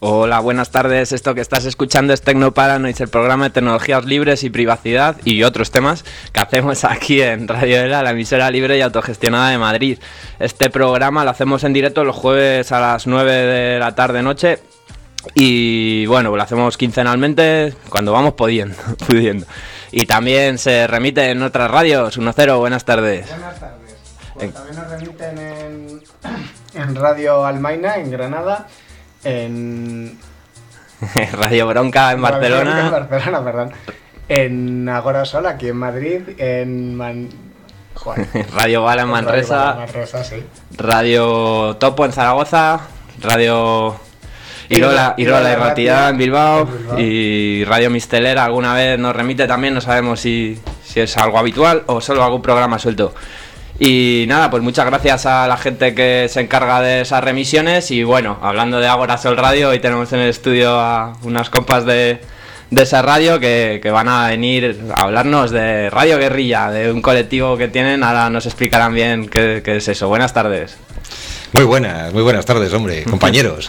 Hola, buenas tardes. Esto que estás escuchando es Tecnoparanoids, el programa de tecnologías libres y privacidad y otros temas que hacemos aquí en Radio ELA, la emisora libre y autogestionada de Madrid. Este programa lo hacemos en directo los jueves a las 9 de la tarde-noche y bueno, lo hacemos quincenalmente cuando vamos pudiendo. Y también se remite en otras radios. 1-0, buenas tardes. Buenas tardes. Pues también nos remiten en Radio Almaina, en Granada, en Radio Bronca en Barcelona. En Agora Sol, aquí en Madrid, en Radio Bala en Manresa, sí. Radio Topo en Zaragoza, Radio Irola y Ratia en Bilbao y Radio Mistelera alguna vez nos remite también, no sabemos si es algo habitual o solo algún programa suelto. Y nada, pues muchas gracias a la gente que se encarga de esas remisiones. Y bueno, hablando de Agora Sol Radio, hoy tenemos en el estudio a unas compas de esa radio que van a venir a hablarnos de Radio Guerrilla, de un colectivo que tienen. Ahora nos explicarán bien qué es eso. Buenas tardes. Muy buenas tardes, hombre, compañeros.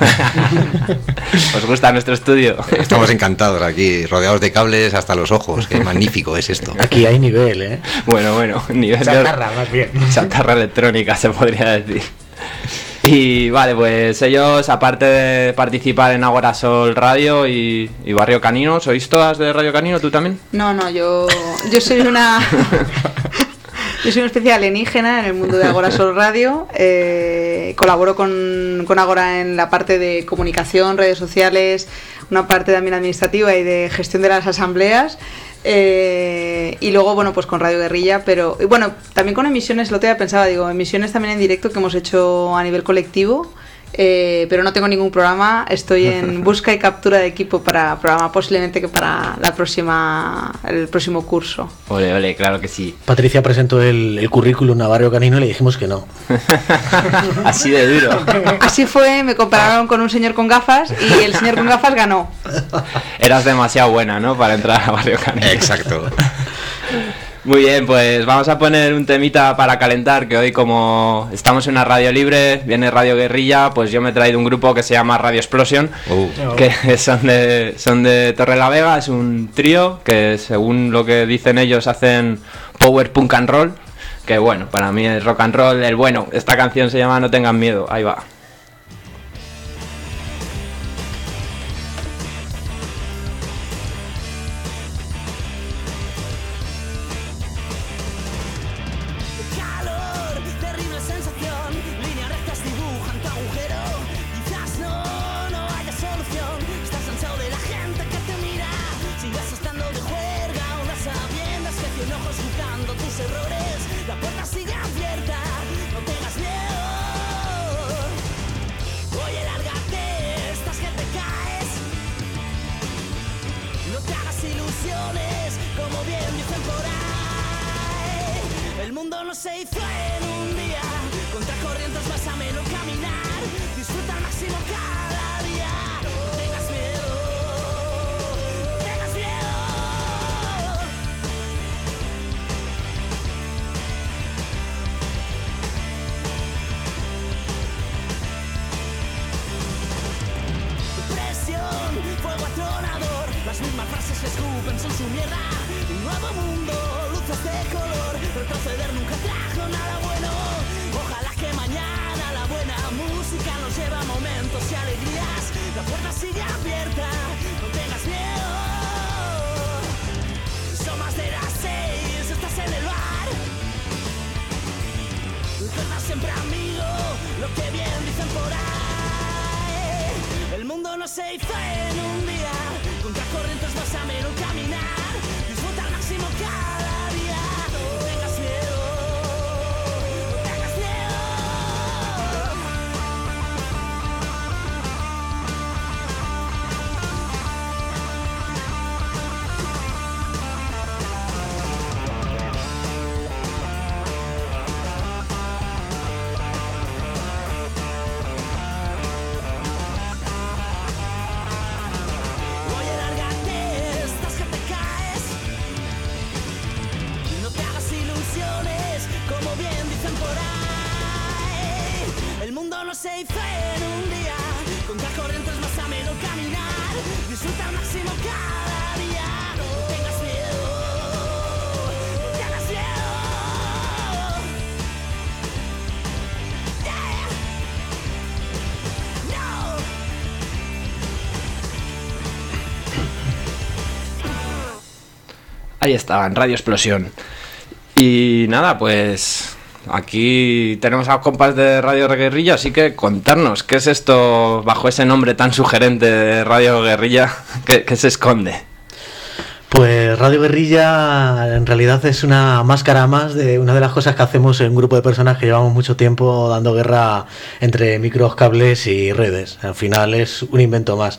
¿Os gusta nuestro estudio? Estamos encantados aquí, rodeados de cables hasta los ojos. Qué magnífico es esto. Aquí hay nivel, ¿eh? Bueno, nivel chatarra, más bien. Chatarra electrónica, se podría decir. Y vale, pues ellos, aparte de participar en Agora Sol Radio y Barrio Canino, ¿sois todas de Radio Canino? ¿Tú también? No, yo soy una... Yo soy una especie de alienígena en el mundo de Agora Sol Radio. Colaboro con Agora en la parte de comunicación, redes sociales, una parte también administrativa y de gestión de las asambleas. Y luego, bueno, pues con Radio Guerrilla, pero y bueno, también con emisiones, lo que pensaba, emisiones también en directo que hemos hecho a nivel colectivo. Pero no tengo ningún programa, estoy en busca y captura de equipo para programa, posiblemente que para el próximo curso. Ole, claro que sí. Patricia presentó el currículum a Barrio Canino y le dijimos que no. Así de duro. Así fue, me compararon con un señor con gafas y el señor con gafas ganó. Eras demasiado buena, ¿no?, para entrar a Barrio Canino. Exacto. Muy bien, pues vamos a poner un temita para calentar, que hoy como estamos en una radio libre, viene Radio Guerrilla, pues yo me he traído un grupo que se llama Radio Explosion, que son de Torrelavega, es un trío que según lo que dicen ellos hacen power punk and roll, que bueno, para mí es rock and roll, el bueno. Esta canción se llama No tengan miedo, ahí va. se hizo en un día, contra corrientes más a menos. Disfruta al máximo cada día. No tengas miedo. No tengas miedo. Yeah. No. Ahí estaba, en Radio Explosión. Y nada, pues aquí tenemos a los compas de Radio Guerrilla, así que contarnos, ¿qué es esto bajo ese nombre tan sugerente de Radio Guerrilla? ¿Qué se esconde? Pues Radio Guerrilla en realidad es una máscara más de una de las cosas que hacemos en un grupo de personas que llevamos mucho tiempo dando guerra entre micros, cables y redes. Al final es un invento más.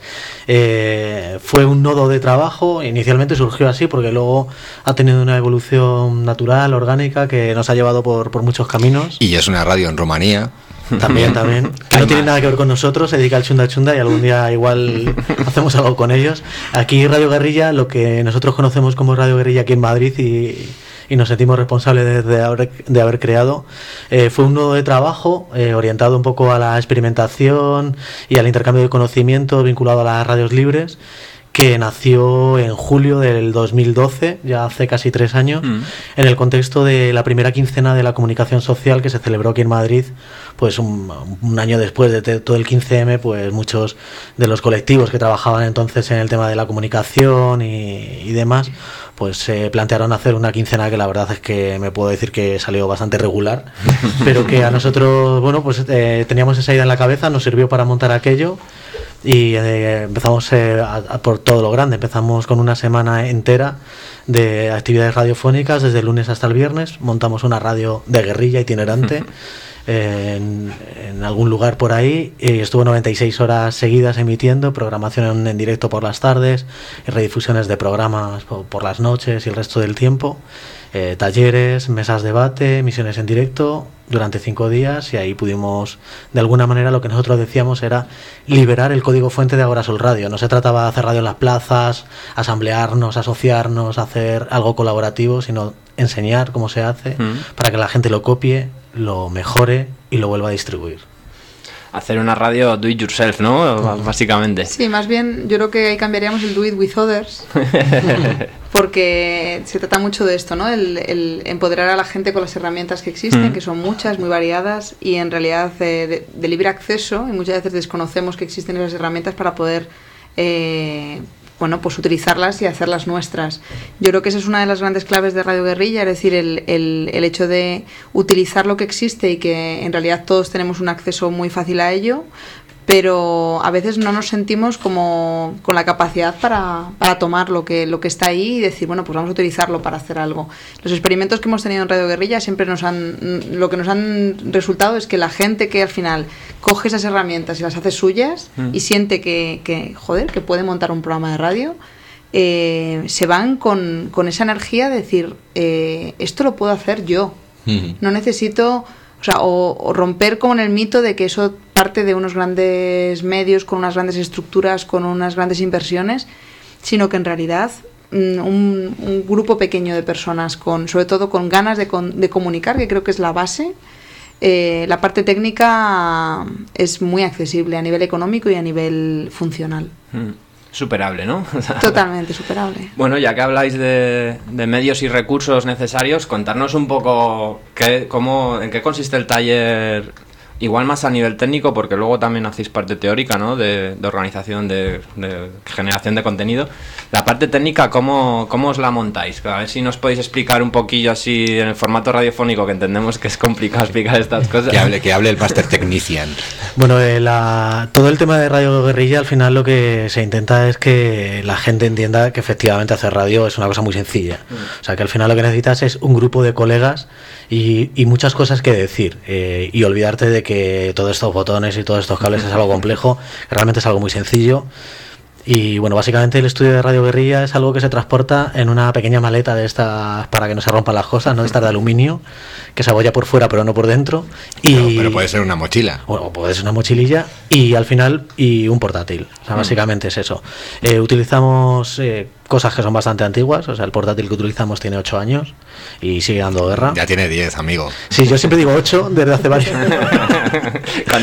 Fue un nodo de trabajo, inicialmente surgió así porque luego ha tenido una evolución natural, orgánica, que nos ha llevado por muchos caminos. Y es una radio en Rumanía. También, que no tiene nada que ver con nosotros, se dedica al chunda chunda y algún día igual hacemos algo con ellos. Aquí Radio Guerrilla, lo que nosotros conocemos como Radio Guerrilla aquí en Madrid y nos sentimos responsables de haber creado, fue un nodo de trabajo orientado un poco a la experimentación y al intercambio de conocimiento vinculado a las radios libres, que nació en julio del 2012, ya hace casi 3 años, en el contexto de la primera quincena de la comunicación social que se celebró aquí en Madrid, pues un año después de todo el 15M, pues muchos de los colectivos que trabajaban entonces en el tema de la comunicación y demás, pues se plantearon hacer una quincena que la verdad es que me puedo decir que salió bastante regular, pero que a nosotros, bueno, pues teníamos esa idea en la cabeza, nos sirvió para montar aquello. Y empezamos por todo lo grande. Empezamos con una semana entera de actividades radiofónicas desde el lunes hasta el viernes. Montamos una radio de guerrilla itinerante en algún lugar por ahí y estuvo 96 horas seguidas emitiendo, programación en directo por las tardes y redifusiones de programas por las noches y el resto del tiempo. Talleres, mesas de debate, emisiones en directo durante 5 días y ahí pudimos, de alguna manera, lo que nosotros decíamos era liberar el código fuente de Agorasol Radio. No se trataba de hacer radio en las plazas, asamblearnos, asociarnos, hacer algo colaborativo, sino enseñar cómo se hace para que la gente lo copie, lo mejore y lo vuelva a distribuir. Hacer una radio do it yourself, ¿no? Básicamente. Sí, más bien yo creo que ahí cambiaríamos el do it with others. Porque se trata mucho de esto, ¿no? El empoderar a la gente con las herramientas que existen, que son muchas, muy variadas y en realidad de libre acceso, y muchas veces desconocemos que existen esas herramientas para poder bueno, pues utilizarlas y hacerlas nuestras. Yo creo que esa es una de las grandes claves de Radio Guerrilla, es decir, el hecho de utilizar lo que existe y que en realidad todos tenemos un acceso muy fácil a ello, pero a veces no nos sentimos como con la capacidad para tomar lo que está ahí y decir, bueno, pues vamos a utilizarlo para hacer algo. Los experimentos que hemos tenido en Radio Guerrilla siempre lo que nos han resultado es que la gente que al final coge esas herramientas y las hace suyas y siente que puede montar un programa de radio, se van con esa energía de decir, esto lo puedo hacer yo, no necesito... O romper con el mito de que eso parte de unos grandes medios, con unas grandes estructuras, con unas grandes inversiones, sino que en realidad un grupo pequeño de personas, sobre todo con ganas de comunicar, que creo que es la base. La parte técnica es muy accesible a nivel económico y a nivel funcional. Superable, ¿no? Totalmente superable. Bueno, ya que habláis de medios y recursos necesarios, contarnos un poco en qué consiste el taller, igual más a nivel técnico, porque luego también hacéis parte teórica, ¿no? De organización, de generación de contenido. La parte técnica, ¿cómo os la montáis? A ver si nos podéis explicar un poquillo así en el formato radiofónico, que entendemos que es complicado explicar estas cosas. Que hable el Master Technician. Bueno, todo el tema de Radio Guerrilla, al final lo que se intenta es que la gente entienda que efectivamente hacer radio es una cosa muy sencilla. O sea, que al final lo que necesitas es un grupo de colegas y muchas cosas que decir, y olvidarte de que todos estos botones y todos estos cables es algo complejo, que realmente es algo muy sencillo. Y bueno, básicamente el estudio de Radio Guerrilla es algo que se transporta en una pequeña maleta de estas para que no se rompan las cosas, ¿no? De estas de aluminio, que se abolla por fuera pero no por dentro. Pero puede ser una mochila. Bueno, puede ser una mochililla y al final un portátil. O sea, básicamente es eso. Utilizamos cosas que son bastante antiguas. O sea, el portátil que utilizamos tiene 8 años y sigue dando guerra. Ya tiene 10, amigo. Sí, yo siempre digo 8 desde hace varios.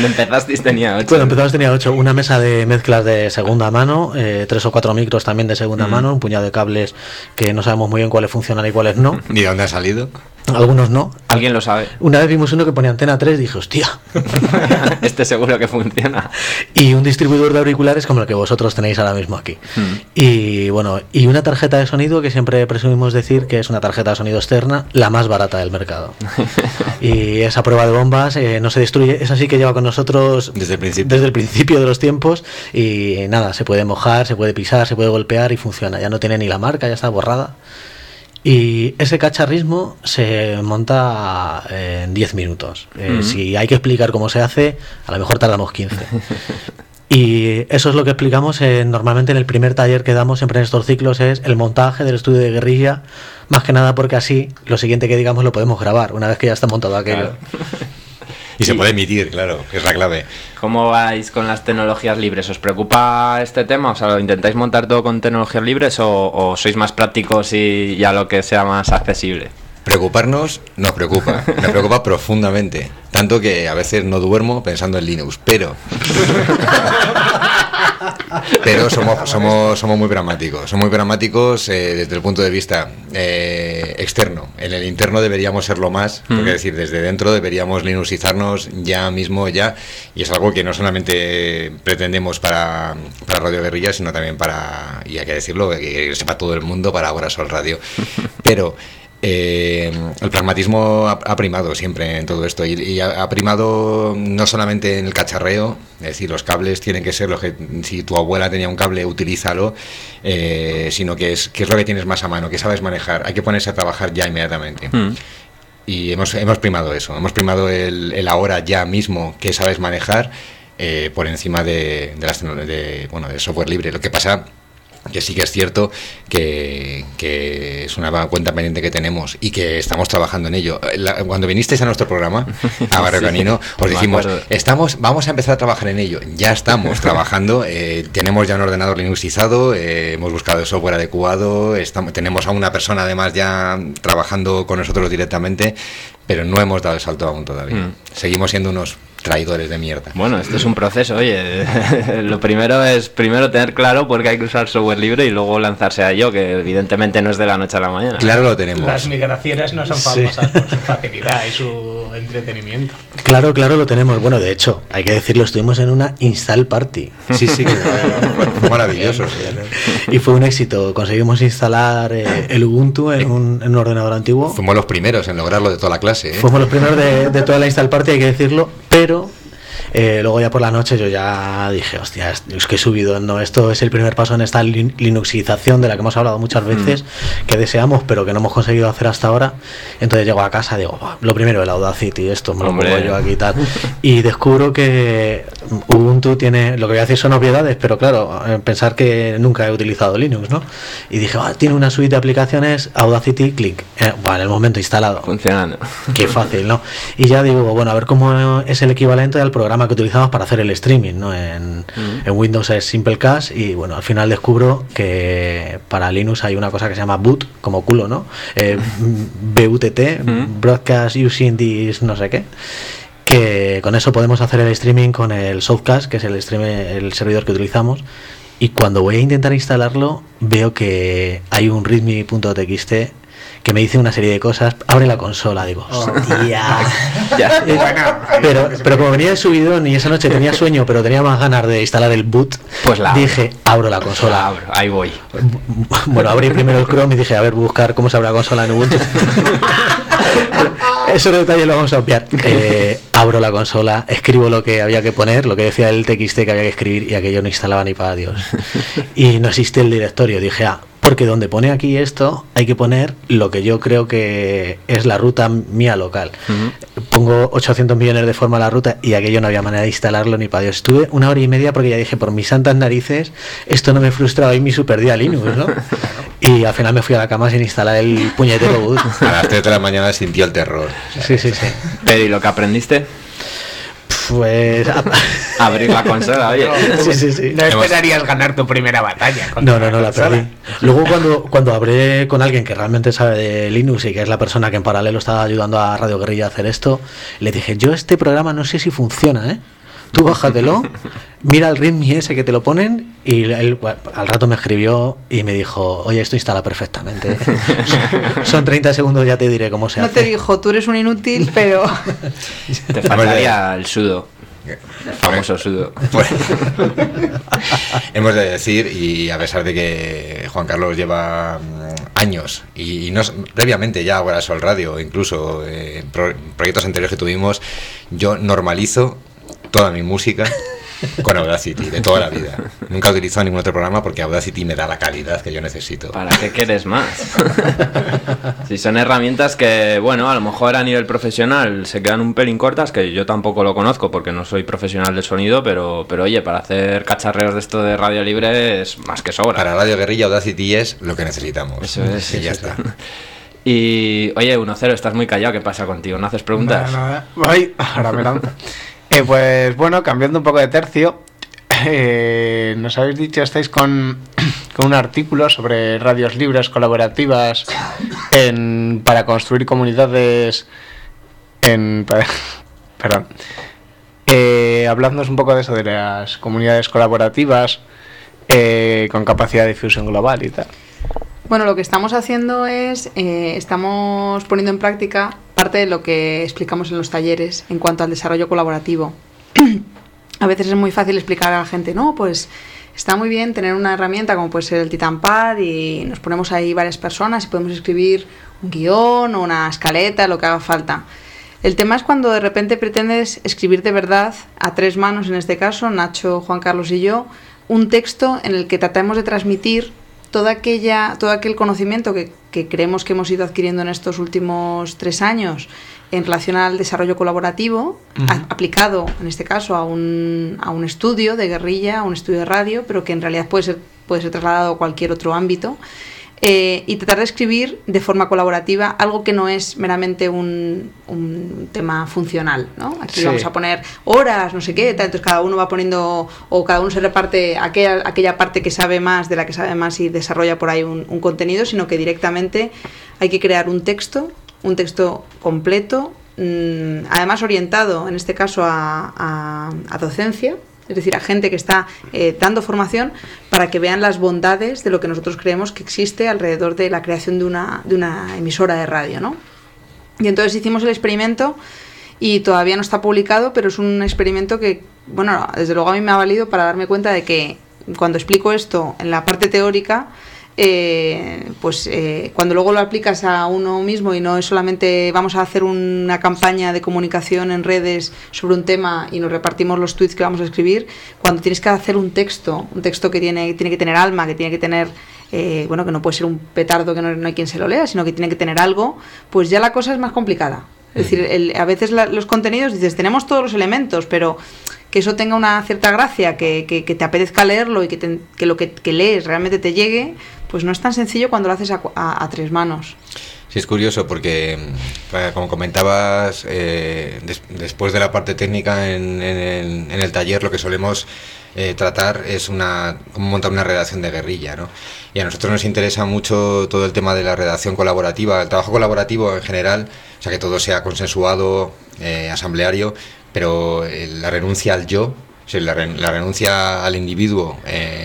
Cuando empezasteis tenía 8. Cuando empezamos tenía 8, una mesa de mezclas de segunda mano, 3 o 4 micros también de segunda mano, un puñado de cables que no sabemos muy bien cuáles funcionan y cuáles no. ¿Ni de dónde ha salido? Algunos no. ¿Alguien lo sabe? Una vez vimos uno que ponía antena 3 y dije, hostia. Este seguro que funciona. Y un distribuidor de auriculares como el que vosotros tenéis ahora mismo aquí. Y bueno, y una tarjeta de sonido que siempre presumimos decir que es una tarjeta de sonido externa, la más barata del mercado. Y esa prueba de bombas no se destruye, esa sí que lleva con nosotros Desde el principio de los tiempos. Y nada, se puede mojar, se puede pisar, se puede golpear y funciona. Ya no tiene ni la marca, ya está borrada. Y ese cacharrismo se monta en 10 minutos. Si hay que explicar cómo se hace, a lo mejor tardamos 15. Y eso es lo que explicamos normalmente en el primer taller que damos siempre en estos ciclos, es el montaje del estudio de guerrilla, más que nada porque así lo siguiente que digamos lo podemos grabar una vez que ya está montado aquello. Claro. Y se puede emitir, claro, que es la clave. ¿Cómo vais con las tecnologías libres? ¿Os preocupa este tema? O sea, ¿lo intentáis montar todo con tecnologías libres o sois más prácticos y ya lo que sea más accesible? Preocuparnos nos preocupa profundamente, tanto que a veces no duermo pensando en Linux, pero somos muy pragmáticos desde el punto de vista externo. En el interno deberíamos serlo más, porque es decir, desde dentro deberíamos linuxizarnos ya mismo, y es algo que no solamente pretendemos para Radio Guerrilla, sino también y hay que decirlo, que sepa todo el mundo, para Agora Sol Radio. Pero el pragmatismo ha primado siempre en todo esto, y ha primado no solamente en el cacharreo, es decir, los cables tienen que ser los que, si tu abuela tenía un cable, utilízalo, sino que es lo que tienes más a mano, que sabes manejar, hay que ponerse a trabajar ya inmediatamente. Y hemos primado eso, hemos primado el ahora ya mismo que sabes manejar por encima de del software libre. Lo que pasa que sí que es cierto que es una cuenta pendiente que tenemos y que estamos trabajando en ello. Cuando vinisteis a nuestro programa, a Barrio Canino, os dijimos, vamos a empezar a trabajar en ello. Ya estamos trabajando, tenemos ya un ordenador linuxizado, hemos buscado el software adecuado, tenemos a una persona además ya trabajando con nosotros directamente, pero no hemos dado el salto aún todavía. Seguimos siendo unos traidores de mierda. Bueno, esto es un proceso, oye. Lo primero es tener claro por qué hay que usar software libre y luego lanzarse a ello, que evidentemente no es de la noche a la mañana. Claro, lo tenemos. Las migraciones no son famosas por su facilidad y su entretenimiento. Claro, lo tenemos. Bueno, de hecho, hay que decirlo, estuvimos en una install party. Sí, que fue maravilloso. Y fue un éxito. Conseguimos instalar el Ubuntu en un ordenador antiguo. Fuimos los primeros en lograrlo de toda la clase. Fuimos los primeros de toda la install party, hay que decirlo, pero luego ya por la noche yo ya dije, hostia, es que he subido, no, esto es el primer paso en esta linuxización de la que hemos hablado muchas veces, que deseamos pero que no hemos conseguido hacer hasta ahora. Entonces llego a casa y digo, lo primero, el Audacity, esto me lo pongo yo aquí y tal, y descubro que Ubuntu tiene, lo que voy a decir son obviedades, pero claro, pensar que nunca he utilizado Linux, ¿no? Y dije, tiene una suite de aplicaciones, Audacity, clic, en el momento instalado, funcionando. Qué fácil, ¿no? Y ya digo, bueno, a ver cómo es el equivalente al programa que utilizamos para hacer el streaming, ¿no? En Windows es Simplecast, y bueno, al final descubro que para Linux hay una cosa que se llama boot, como culo, ¿no? BUTT, Broadcast Using This no sé qué, que con eso podemos hacer el streaming con el Softcast, que es el servidor que utilizamos. Y cuando voy a intentar instalarlo, veo que hay un readme.txt que me dice una serie de cosas, abre la consola, digo, hostia. Pero como venía de subidón y esa noche tenía sueño, pero tenía más ganas de instalar el boot, pues dije, abro la consola. Ahí voy. Bueno, abrí primero el Chrome y dije, a ver, buscar cómo se abre la consola en Ubuntu. Esos detalles lo vamos a obviar. Abro la consola, escribo lo que había que poner, lo que decía el TXT que había que escribir, y aquello no instalaba ni para Dios. Y no existe el directorio. Dije, porque donde pone aquí esto hay que poner lo que yo creo que es la ruta mía local. Pongo 800 millones de forma a la ruta y aquello no había manera de instalarlo ni para Dios. Estuve 1 hora y media porque ya dije, por mis santas narices, esto no me frustraba y mi super día Linux, ¿no? Y al final me fui a la cama sin instalar el puñetero boot. A las 3 de la mañana sintió el terror. Sí. Pero ¿y lo que aprendiste? Pues abrir la consola, oye. Sí. No esperarías ganar tu primera batalla. No, la perdí. Luego cuando hablé con alguien que realmente sabe de Linux y que es la persona que en paralelo estaba ayudando a Radio Guerrilla a hacer esto, le dije, yo este programa no sé si funciona, tú bájatelo, mira el README ese que te lo ponen, y él al rato me escribió y me dijo, oye, esto instala perfectamente. Son 30 segundos, ya te diré cómo se No hace. te dijo, tú eres un inútil, pero... Te faltaría el sudo. El famoso sudo. Pues, hemos de decir, y a pesar de que Juan Carlos lleva años y no, previamente ya ahora Sol Radio, incluso proyectos anteriores que tuvimos, yo normalizo toda mi música con Audacity, de toda la vida. Nunca he utilizado ningún otro programa porque Audacity me da la calidad que yo necesito. ¿Para qué quieres más? Si son herramientas que, bueno, a lo mejor a nivel profesional se quedan un pelín cortas, que yo tampoco lo conozco porque no soy profesional del sonido, pero oye, para hacer cacharreos de esto de radio libre es más que sobra. Para Radio Guerrilla, Audacity es lo que necesitamos. Eso es. Y ya está. Y, oye, 1-0, estás muy callado, ¿qué pasa contigo? ¿No haces preguntas? Nada. Ay, ahora me lanzo. Pues bueno, cambiando un poco de tercio, nos habéis dicho, estáis con un artículo sobre radios libres colaborativas para construir comunidades perdón. Hablándonos un poco de eso, de las comunidades colaborativas con capacidad de difusión global y tal. Bueno, lo que estamos haciendo es, estamos poniendo en práctica parte de lo que explicamos en los talleres en cuanto al desarrollo colaborativo. A veces es muy fácil explicar a la gente, no, pues está muy bien tener una herramienta como puede ser el TitanPad y nos ponemos ahí varias personas y podemos escribir un guión o una escaleta, lo que haga falta. El tema es cuando de repente pretendes escribir de verdad, a tres manos en este caso, Nacho, Juan Carlos y yo, un texto en el que tratemos de transmitir todo aquel conocimiento que creemos que hemos ido adquiriendo en estos últimos 3 años en relación al desarrollo colaborativo, aplicado en este caso a un estudio de guerrilla, a un estudio de radio, pero que en realidad puede ser trasladado a cualquier otro ámbito, y tratar de escribir de forma colaborativa algo que no es meramente un tema funcional, ¿no? Aquí Sí. vamos a poner horas, no sé qué, tal, entonces cada uno va poniendo, o cada uno se reparte aquella parte que sabe más, de la que sabe más, y desarrolla por ahí un contenido, sino que directamente hay que crear un texto completo, además orientado en este caso a docencia, es decir, a gente que está dando formación para que vean las bondades de lo que nosotros creemos que existe alrededor de la creación de una emisora de radio, ¿no? Y entonces hicimos el experimento y todavía no está publicado, pero es un experimento que, bueno, desde luego a mí me ha valido para darme cuenta de que cuando explico esto en la parte teórica, cuando luego lo aplicas a uno mismo y no es solamente vamos a hacer una campaña de comunicación en redes sobre un tema y nos repartimos los tweets que vamos a escribir, cuando tienes que hacer un texto que tiene que tener alma, que tiene que tener que no puede ser un petardo que no hay quien se lo lea, sino que tiene que tener algo, pues ya la cosa es más complicada. Es decir, a veces los contenidos dices, tenemos todos los elementos, pero que eso tenga una cierta gracia, que te apetezca leerlo y que lo que lees realmente te llegue, pues no es tan sencillo cuando lo haces a tres manos. Sí, es curioso porque, como comentabas, después de la parte técnica en el taller, lo que solemos tratar es cómo montar una redacción de guerrilla, ¿no? Y a nosotros nos interesa mucho todo el tema de la redacción colaborativa, el trabajo colaborativo en general, o sea, que todo sea consensuado, asambleario, pero la renuncia al yo, o sea, la renuncia al individuo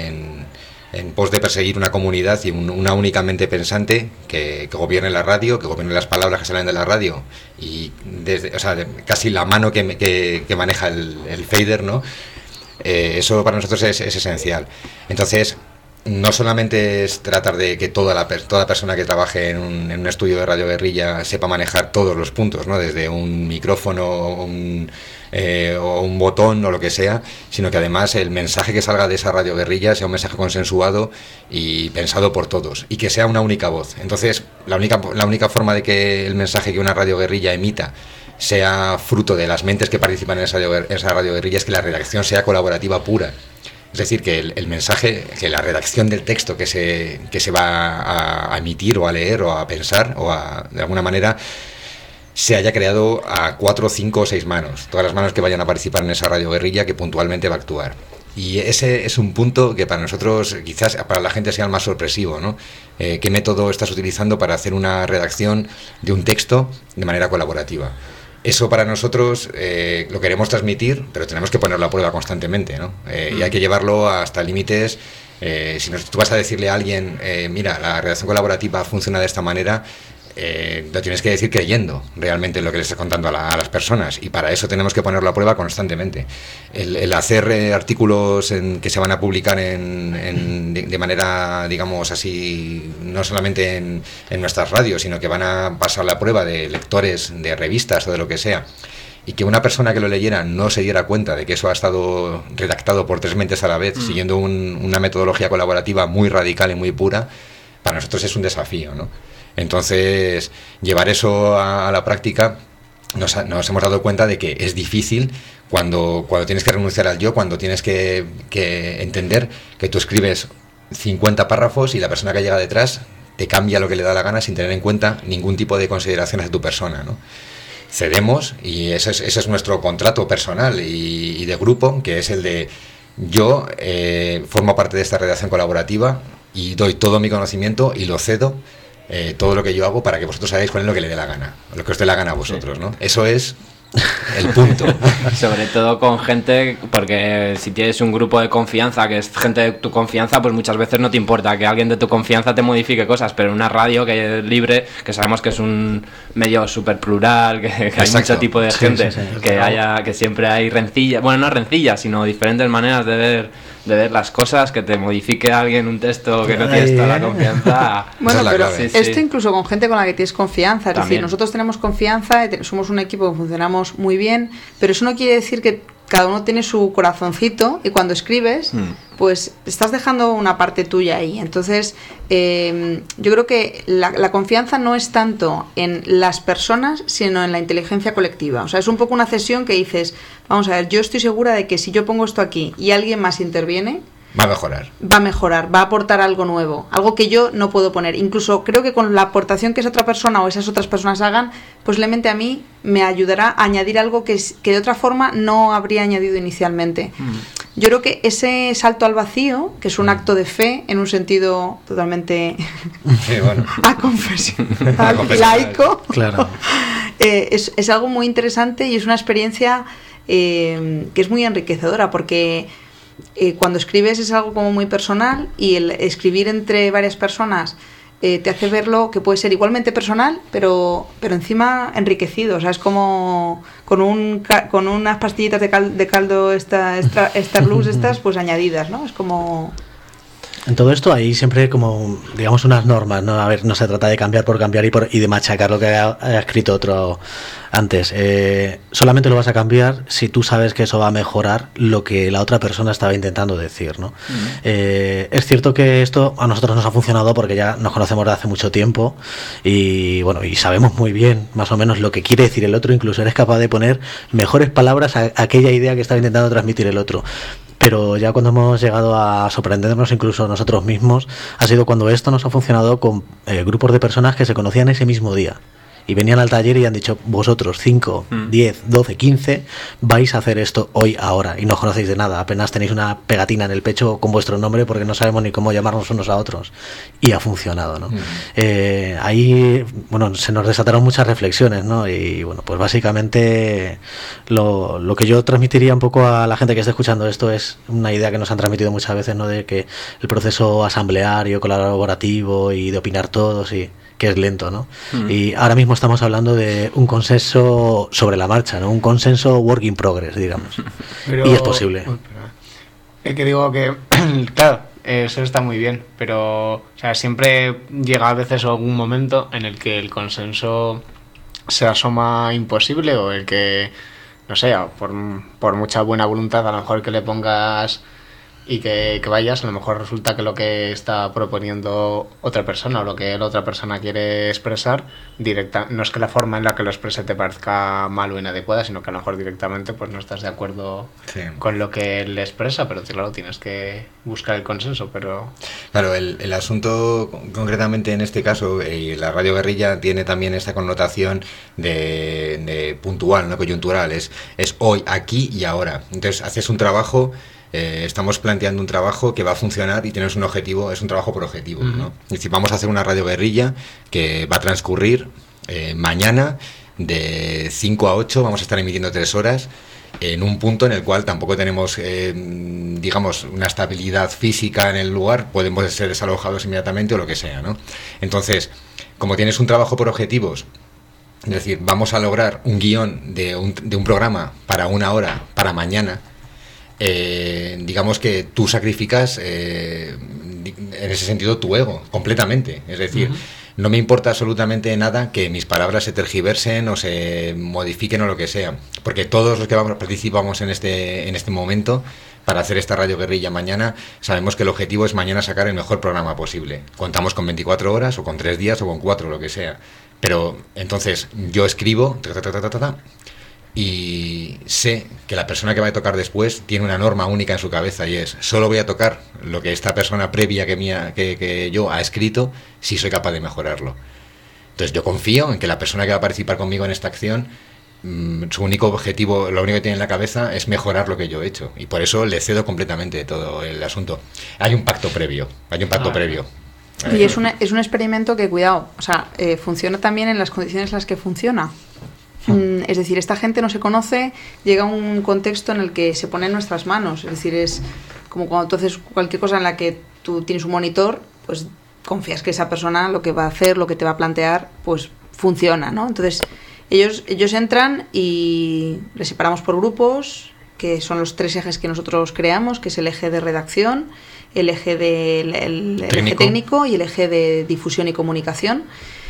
en pos de perseguir una comunidad y una única mente pensante que gobierne la radio, que gobierne las palabras que salen de la radio y casi la mano que maneja el fader, ¿no? Eso para nosotros es esencial. Entonces, no solamente es tratar de que toda persona que trabaje en un estudio de Radio Guerrilla sepa manejar todos los puntos, ¿no? Desde un micrófono o un botón o lo que sea, sino que además el mensaje que salga de esa Radio Guerrilla sea un mensaje consensuado y pensado por todos y que sea una única voz. Entonces, la única forma de que el mensaje que una Radio Guerrilla emita sea fruto de las mentes que participan en esa Radio Guerrilla es que la redacción sea colaborativa pura. Es decir, que el mensaje, que la redacción del texto que se va a emitir o a leer o a pensar de alguna manera se haya creado a 4, 5 o 6 manos, todas las manos que vayan a participar en esa Radio Guerrilla que puntualmente va a actuar. Y ese es un punto que para nosotros, quizás para la gente sea el más sorpresivo, ¿no? ¿Qué método estás utilizando para hacer una redacción de un texto de manera colaborativa? Eso para nosotros lo queremos transmitir, pero tenemos que ponerlo a prueba constantemente, ¿no? Y hay que llevarlo hasta límites. Si tú vas a decirle a alguien, mira, la redacción colaborativa funciona de esta manera, lo tienes que decir creyendo realmente en lo que le estás contando a las personas, y para eso tenemos que ponerlo a prueba constantemente. El hacer artículos que se van a publicar de manera, digamos así, no solamente en nuestras radios, sino que van a pasar la prueba de lectores de revistas o de lo que sea, y que una persona que lo leyera no se diera cuenta de que eso ha estado redactado por 3 mentes a la vez, siguiendo una metodología colaborativa muy radical y muy pura, para nosotros es un desafío, ¿no? Entonces, llevar eso a la práctica, nos hemos dado cuenta de que es difícil cuando tienes que renunciar al yo, cuando tienes que entender que tú escribes 50 párrafos y la persona que llega detrás te cambia lo que le da la gana sin tener en cuenta ningún tipo de consideraciones de tu persona, ¿no? Cedemos, y ese es nuestro contrato personal y de grupo, que es el de yo formo parte de esta redacción colaborativa y doy todo mi conocimiento y lo cedo, todo lo que yo hago, para que vosotros hagáis cuál es lo que le dé la gana, lo que os dé la gana a vosotros, ¿no? Eso es el punto. Sobre todo con gente, porque si tienes un grupo de confianza, que es gente de tu confianza, pues muchas veces no te importa que alguien de tu confianza te modifique cosas, pero en una radio que es libre, que sabemos que es un medio súper plural, que hay mucho tipo de gente, que siempre hay rencillas, bueno, no rencillas, sino diferentes maneras de ver las cosas, que te modifique alguien un texto que no tienes toda la confianza. Bueno, pero sí, esto incluso con gente con la que tienes confianza, es También. decir, nosotros tenemos confianza, somos un equipo que funcionamos muy bien, pero eso no quiere decir que cada uno tiene su corazoncito, y cuando escribes, pues estás dejando una parte tuya ahí. Entonces, yo creo que la confianza no es tanto en las personas, sino en la inteligencia colectiva. O sea, es un poco una cesión que dices, vamos a ver, yo estoy segura de que si yo pongo esto aquí y alguien más interviene, Va a mejorar. Va a mejorar, va a aportar algo nuevo, algo que yo no puedo poner. Incluso creo que con la aportación que esa otra persona o esas otras personas hagan, posiblemente a mí me ayudará a añadir algo que de otra forma no habría añadido inicialmente. Yo creo que ese salto al vacío, que es un acto de fe en un sentido totalmente Sí, bueno. laico, Claro. es algo muy interesante y es una experiencia que es muy enriquecedora, porque cuando escribes es algo como muy personal, y el escribir entre varias personas te hace verlo que puede ser igualmente personal, pero encima enriquecido. O sea, es como con unas pastillitas de caldo Starlux estas pues añadidas, ¿no? Es como... En todo esto hay siempre como, digamos, unas normas, ¿no? A ver, no se trata de cambiar por cambiar y de machacar lo que ha escrito otro antes. Solamente lo vas a cambiar si tú sabes que eso va a mejorar lo que la otra persona estaba intentando decir, ¿no? Es cierto que esto a nosotros nos ha funcionado porque ya nos conocemos de hace mucho tiempo y, bueno, y sabemos muy bien más o menos lo que quiere decir el otro. Incluso eres capaz de poner mejores palabras a aquella idea que estaba intentando transmitir el otro. Pero ya cuando hemos llegado a sorprendernos incluso nosotros mismos, ha sido cuando esto nos ha funcionado con grupos de personas que se conocían ese mismo día. Y venían al taller y han dicho, vosotros 5, 10, 12, 15 vais a hacer esto hoy, ahora, y no os conocéis de nada, apenas tenéis una pegatina en el pecho con vuestro nombre porque no sabemos ni cómo llamarnos unos a otros. Y ha funcionado, ¿no? Ahí, bueno, se nos desataron muchas reflexiones, ¿no? Y bueno, pues básicamente lo que yo transmitiría un poco a la gente que esté escuchando esto es una idea que nos han transmitido muchas veces, ¿no? De que el proceso asambleario, colaborativo y de opinar todos y que es lento, ¿no? Y ahora mismo estamos hablando de un consenso sobre la marcha, ¿no? Un consenso work in progress, digamos. Pero, y es posible. Es que digo que, claro, eso está muy bien, pero o sea, siempre llega a veces algún momento en el que el consenso se asoma imposible, o el que, no sé, por mucha buena voluntad a lo mejor que le pongas y que vayas, a lo mejor resulta que lo que está proponiendo otra persona o lo que la otra persona quiere expresar no es que la forma en la que lo exprese te parezca mal o inadecuada, sino que a lo mejor directamente pues no estás de acuerdo con lo que él expresa, pero claro, tienes que buscar el consenso. Pero claro, el asunto concretamente en este caso, y la radio guerrilla tiene también esta connotación de puntual, no coyuntural, es hoy, aquí y ahora. Entonces haces un trabajo. Estamos planteando un trabajo que va a funcionar y tienes un objetivo, es un trabajo por objetivo, ¿no? Es decir, vamos a hacer una radio guerrilla que va a transcurrir mañana de 5 a 8 vamos a estar emitiendo 3 horas en un punto en el cual tampoco tenemos, digamos, una estabilidad física en el lugar, podemos ser desalojados inmediatamente o lo que sea, ¿no? Entonces, como tienes un trabajo por objetivos, es decir, vamos a lograr un guión de un programa para 1 hora, para mañana, digamos que tú sacrificas en ese sentido tu ego completamente, es decir, no me importa absolutamente nada que mis palabras se tergiversen o se modifiquen o lo que sea, porque todos los que participamos en este momento para hacer esta Radio Guerrilla mañana, sabemos que el objetivo es mañana sacar el mejor programa posible. Contamos con 24 horas o con 3 días o con 4, lo que sea, pero entonces yo escribo y sé que la persona que va a tocar después tiene una norma única en su cabeza y es, solo voy a tocar lo que esta persona previa que yo ha escrito si soy capaz de mejorarlo. Entonces yo confío en que la persona que va a participar conmigo en esta acción, su único objetivo, lo único que tiene en la cabeza es mejorar lo que yo he hecho, y por eso le cedo completamente todo el asunto. Hay un pacto previo. Y es un experimento que, cuidado, o sea, funciona también en las condiciones en las que funciona. Es decir, esta gente no se conoce, llega a un contexto en el que se pone en nuestras manos. Es decir, es como cuando tú haces cualquier cosa en la que tú tienes un monitor, pues confías que esa persona lo que va a hacer, lo que te va a plantear, pues funciona, ¿no? Entonces, ellos entran y les separamos por grupos, que son los 3 ejes que nosotros creamos, que es el eje de redacción, el eje técnico y el eje de difusión y comunicación.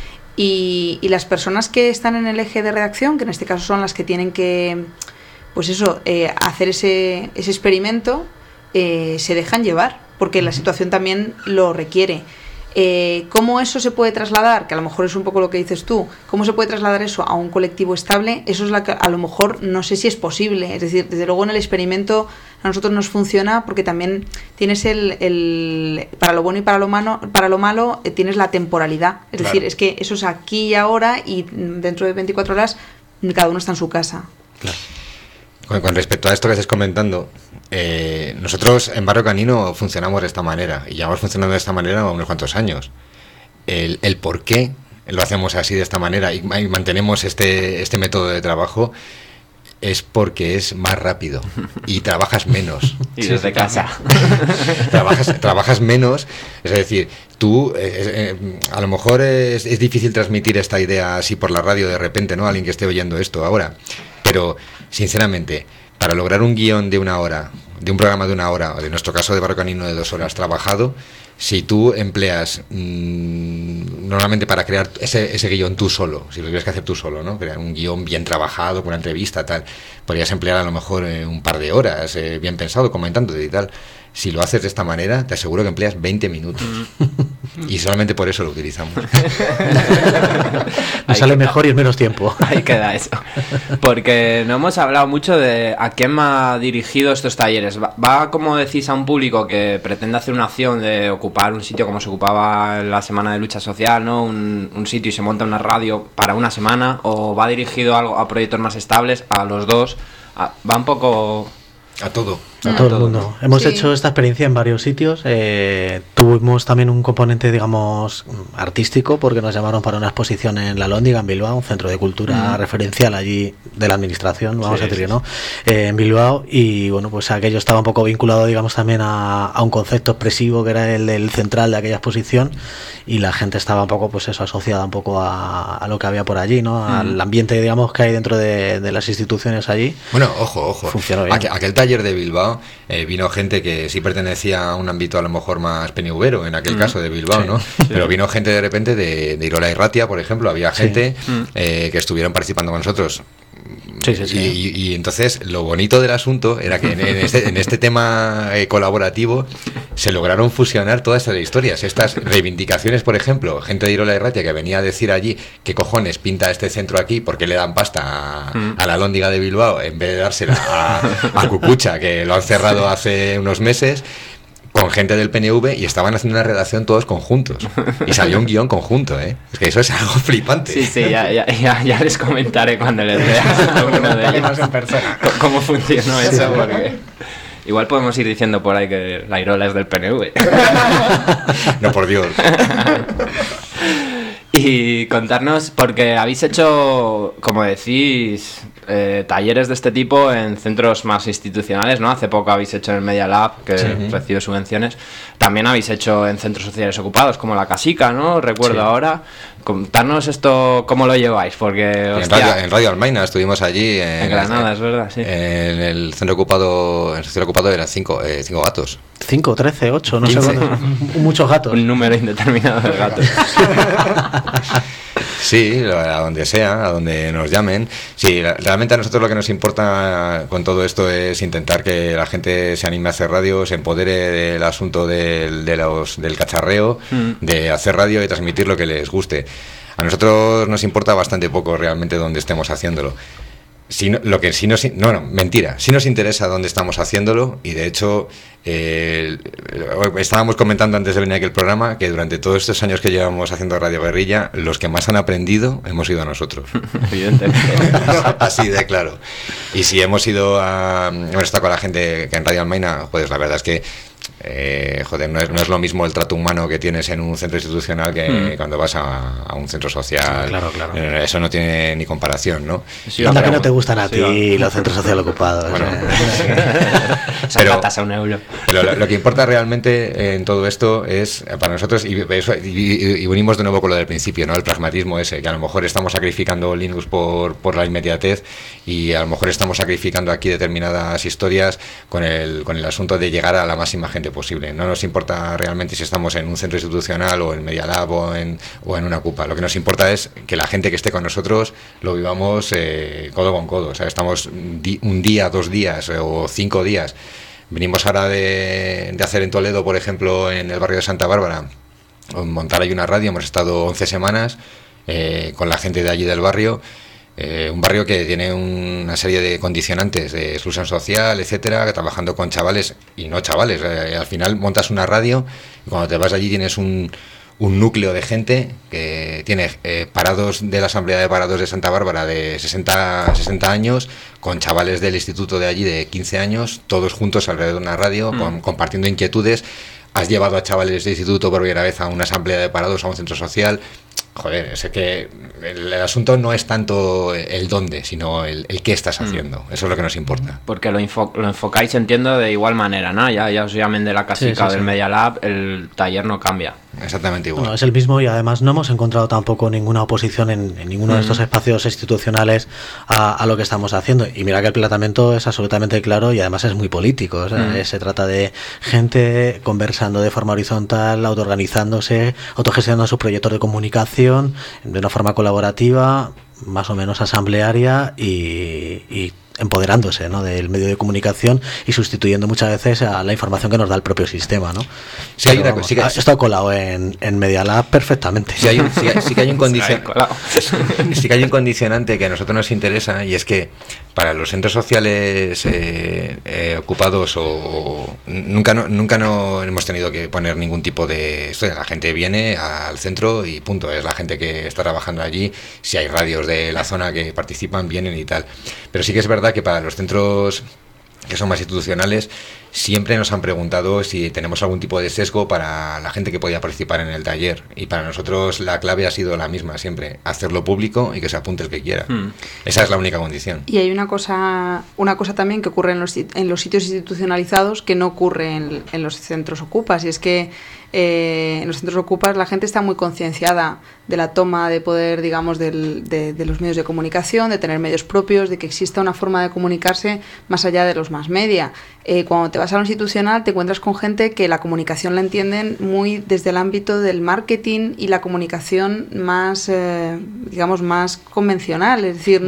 Y las personas que están en el eje de redacción, que en este caso son las que tienen que, pues eso, hacer ese experimento, se dejan llevar, porque la situación también lo requiere. ¿Cómo eso se puede trasladar? Que a lo mejor es un poco lo que dices tú. ¿Cómo se puede trasladar eso a un colectivo estable? Eso es la que a lo mejor no sé si es posible. Es decir, desde luego en el experimento a nosotros nos funciona porque también tienes para lo bueno y para lo malo tienes la temporalidad. Es decir, es que eso es aquí y ahora, y dentro de 24 horas cada uno está en su casa. Claro. Con respecto a esto que estás comentando, nosotros en Barrio Canino funcionamos de esta manera, y llevamos funcionando de esta manera unos cuantos años. El por qué lo hacemos así, de esta manera, y mantenemos este método de trabajo, es porque es más rápido y trabajas menos. Y desde casa. Trabajas menos, es decir, tú, a lo mejor es difícil transmitir esta idea así por la radio de repente, ¿no? A alguien que esté oyendo esto ahora, pero sinceramente, para lograr un guión de 1 hora, de un programa de 1 hora, o de nuestro caso de Barrio Canino de 2 horas trabajado, si tú empleas normalmente para crear ese guión tú solo, si lo tienes que hacer tú solo, ¿no? Crear un guión bien trabajado, con una entrevista, tal, podrías emplear a lo mejor un par de horas, bien pensado, comentándote y tal. Si lo haces de esta manera, te aseguro que empleas 20 minutos. Y solamente por eso lo utilizamos. Nos sale mejor y es menos tiempo. Ahí queda eso. Porque no hemos hablado mucho de a quién va dirigido estos talleres. Va, como decís, a un público que pretende hacer una acción de ocupar un sitio como se ocupaba en la Semana de Lucha Social, ¿no? Un sitio y se monta una radio para una semana, o va dirigido a proyectos más estables, a los dos. Va un poco... A todo. A todo el mundo. Hemos hecho esta experiencia en varios sitios. Tuvimos también un componente, digamos, artístico, porque nos llamaron para una exposición en La Lóndiga, en Bilbao, un centro de cultura referencial allí de la administración, vamos a decir, ¿no? En Bilbao, y bueno, pues aquello estaba un poco vinculado, digamos, también a un concepto expresivo que era el central de aquella exposición, y la gente estaba un poco, pues eso, asociada un poco a lo que había por allí, ¿no? Al ambiente, digamos, que hay dentro de las instituciones allí. Bueno, ojo. Funcionó bien. Aquel taller de Bilbao, vino gente que sí pertenecía a un ámbito a lo mejor más penivero, en aquel caso de Bilbao, ¿no? Pero vino gente de repente de Irola y Ratia, por ejemplo, había gente que estuvieron participando con nosotros. Y entonces lo bonito del asunto era que en este tema colaborativo se lograron fusionar todas estas historias, estas reivindicaciones, por ejemplo, gente de Irola y Ratia que venía a decir allí qué cojones pinta este centro aquí, porque le dan pasta a la Lóndiga de Bilbao en vez de dársela a Cucucha, que lo han cerrado hace unos meses, con gente del PNV, y estaban haciendo una redacción todos conjuntos y salió un guión conjunto, ¿eh? Es que eso es algo flipante. Sí, ya les comentaré cuando les vea a alguno de ellos en persona cómo funcionó eso, porque igual podemos ir diciendo por ahí que la Irola es del PNV. No, por Dios. y contarnos, porque habéis hecho, como decís, talleres de este tipo en centros más institucionales, ¿no? Hace poco habéis hecho en el Media Lab, que recibe subvenciones. También habéis hecho en centros sociales ocupados, como la Casica, ¿no? Recuerdo ahora. Contarnos esto, ¿cómo lo lleváis? Porque, hostia, en Radio Almaina estuvimos allí. En Granada, es verdad, sí. En el centro ocupado, eran 5 gatos. 5, 13, 8, no 15. sé cuántos. Muchos gatos. Un número indeterminado de gatos. Sí, a donde sea, a donde nos llamen. Sí, realmente a nosotros lo que nos importa con todo esto es intentar que la gente se anime a hacer radio, se empodere del asunto del cacharreo, de hacer radio y transmitir lo que les guste. A nosotros nos importa bastante poco realmente donde estemos haciéndolo. Sí nos interesa dónde estamos haciéndolo, y de hecho estábamos comentando antes de venir aquí al programa que durante todos estos años que llevamos haciendo Radio Guerrilla, los que más han aprendido hemos sido nosotros. Evidentemente. Así de claro. Y si hemos estado con la gente que en Radio Almaina, pues la verdad es que no es lo mismo el trato humano que tienes en un centro institucional que cuando vas a un centro social. Claro. Eso no tiene ni comparación, ¿no? Sí, anda que no te gustan a ti los centros sociales ocupados. Bueno, Esas gatas a €1. Pero lo que importa realmente en todo esto es, para nosotros, y unimos de nuevo con lo del principio, ¿no? El pragmatismo ese, que a lo mejor estamos sacrificando Linux por la inmediatez, y a lo mejor estamos sacrificando aquí determinadas historias con el asunto de llegar a la máxima gente posible. No nos importa realmente si estamos en un centro institucional o en Media Lab o en una CUPA. Lo que nos importa es que la gente que esté con nosotros lo vivamos codo con codo. O sea, estamos un día, 2 días o 5 días. Venimos ahora de hacer en Toledo, por ejemplo, en el barrio de Santa Bárbara, montar ahí una radio. Hemos estado 11 semanas con la gente de allí del barrio. Un barrio que tiene una serie de condicionantes de exclusión social, etcétera, trabajando con chavales y no chavales. Al final montas una radio y cuando te vas allí tienes un núcleo de gente que tiene parados de la Asamblea de Parados de Santa Bárbara de 60 años, con chavales del instituto de allí de 15 años, todos juntos alrededor de una radio, compartiendo inquietudes. Has llevado a chavales de instituto por primera vez a una Asamblea de Parados, a un centro social. Joder, es que el asunto no es tanto el dónde, sino el qué estás haciendo. Eso es lo que nos importa. Porque lo enfocáis, entiendo, de igual manera, ¿no? Ya os llamen de la Casica o del Media Lab, el taller no cambia. Exactamente igual. Bueno, es el mismo, y además no hemos encontrado tampoco ninguna oposición en ninguno de estos espacios institucionales a lo que estamos haciendo. Y mira que el planteamiento es absolutamente claro y además es muy político. O sea, se trata de gente conversando de forma horizontal, autoorganizándose, autogestionando sus proyectos de comunicación de una forma colaborativa, más o menos asamblearia y empoderándose, ¿no?, del medio de comunicación y sustituyendo muchas veces a la información que nos da el propio sistema, ¿no? Sí, hay una, sí que, esto ha colado en Media Lab perfectamente. Sí, que hay un sí que hay un condicionante que a nosotros nos interesa, y es que para los centros sociales ocupados nunca hemos tenido que poner ningún tipo de esto. La gente viene al centro y punto. Es la gente que está trabajando allí. Si hay radios de la zona que participan, vienen y tal. Pero sí que es verdad que para los centros que son más institucionales siempre nos han preguntado si tenemos algún tipo de sesgo para la gente que podía participar en el taller, y para nosotros la clave ha sido la misma siempre: hacerlo público y que se apunte el que quiera. Esa es la única condición. Y hay una cosa también que ocurre en los sitios institucionalizados que no ocurre en los centros ocupas, y es que en los centros ocupas la gente está muy concienciada de la toma de poder, digamos, de los medios de comunicación, de tener medios propios, de que exista una forma de comunicarse más allá de los mass media. Cuando te vas a lo institucional te encuentras con gente que la comunicación la entienden muy desde el ámbito del marketing y la comunicación más, digamos, más convencional. Es decir,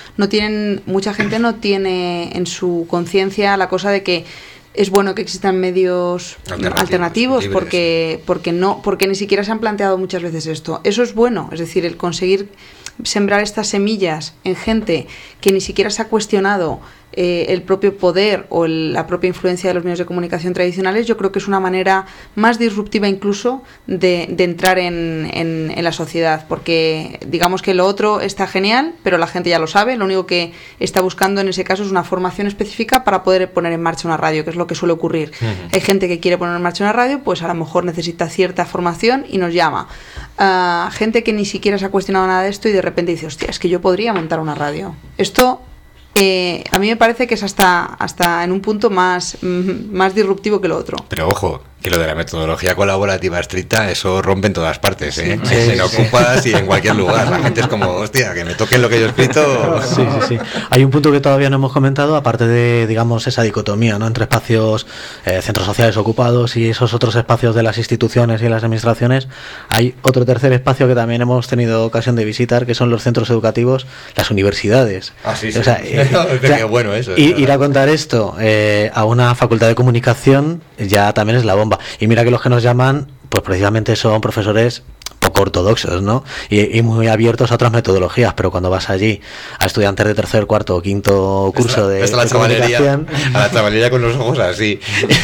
mucha gente no tiene en su conciencia la cosa de que es bueno que existan medios alternativos porque ni siquiera se han planteado muchas veces esto. Eso es bueno, es decir, el conseguir sembrar estas semillas en gente que ni siquiera se ha cuestionado el propio poder o la propia influencia de los medios de comunicación tradicionales, yo creo que es una manera más disruptiva incluso de entrar en la sociedad, porque digamos que lo otro está genial, pero la gente ya lo sabe, lo único que está buscando en ese caso es una formación específica para poder poner en marcha una radio, que es lo que suele ocurrir. Hay gente que quiere poner en marcha una radio, pues a lo mejor necesita cierta formación y nos llama. Gente que ni siquiera se ha cuestionado nada de esto y de repente dice, hostia, es que yo podría montar una radio. Esto a mí me parece que es hasta en un punto más disruptivo que lo otro. Pero ojo, que lo de la metodología colaborativa estricta, eso rompe en todas partes, ¿eh? Sí, en Ocupas y en cualquier lugar. La gente es como, hostia, que me toquen lo que yo he escrito. Sí. Hay un punto que todavía no hemos comentado, aparte de, digamos, esa dicotomía, ¿no?, entre espacios, centros sociales ocupados y esos otros espacios de las instituciones y las administraciones. Hay otro tercer espacio que también hemos tenido ocasión de visitar, que son los centros educativos, las universidades. Ah, sí. O sea, Qué bueno eso. Ir a contar esto a una facultad de comunicación ya también es la bomba. Y mira que los que nos llaman, pues precisamente son profesores poco ortodoxos, ¿no? Y muy abiertos a otras metodologías, pero cuando vas allí a estudiantes de tercer, cuarto o quinto curso de comunicación, a la chavalería con los ojos así.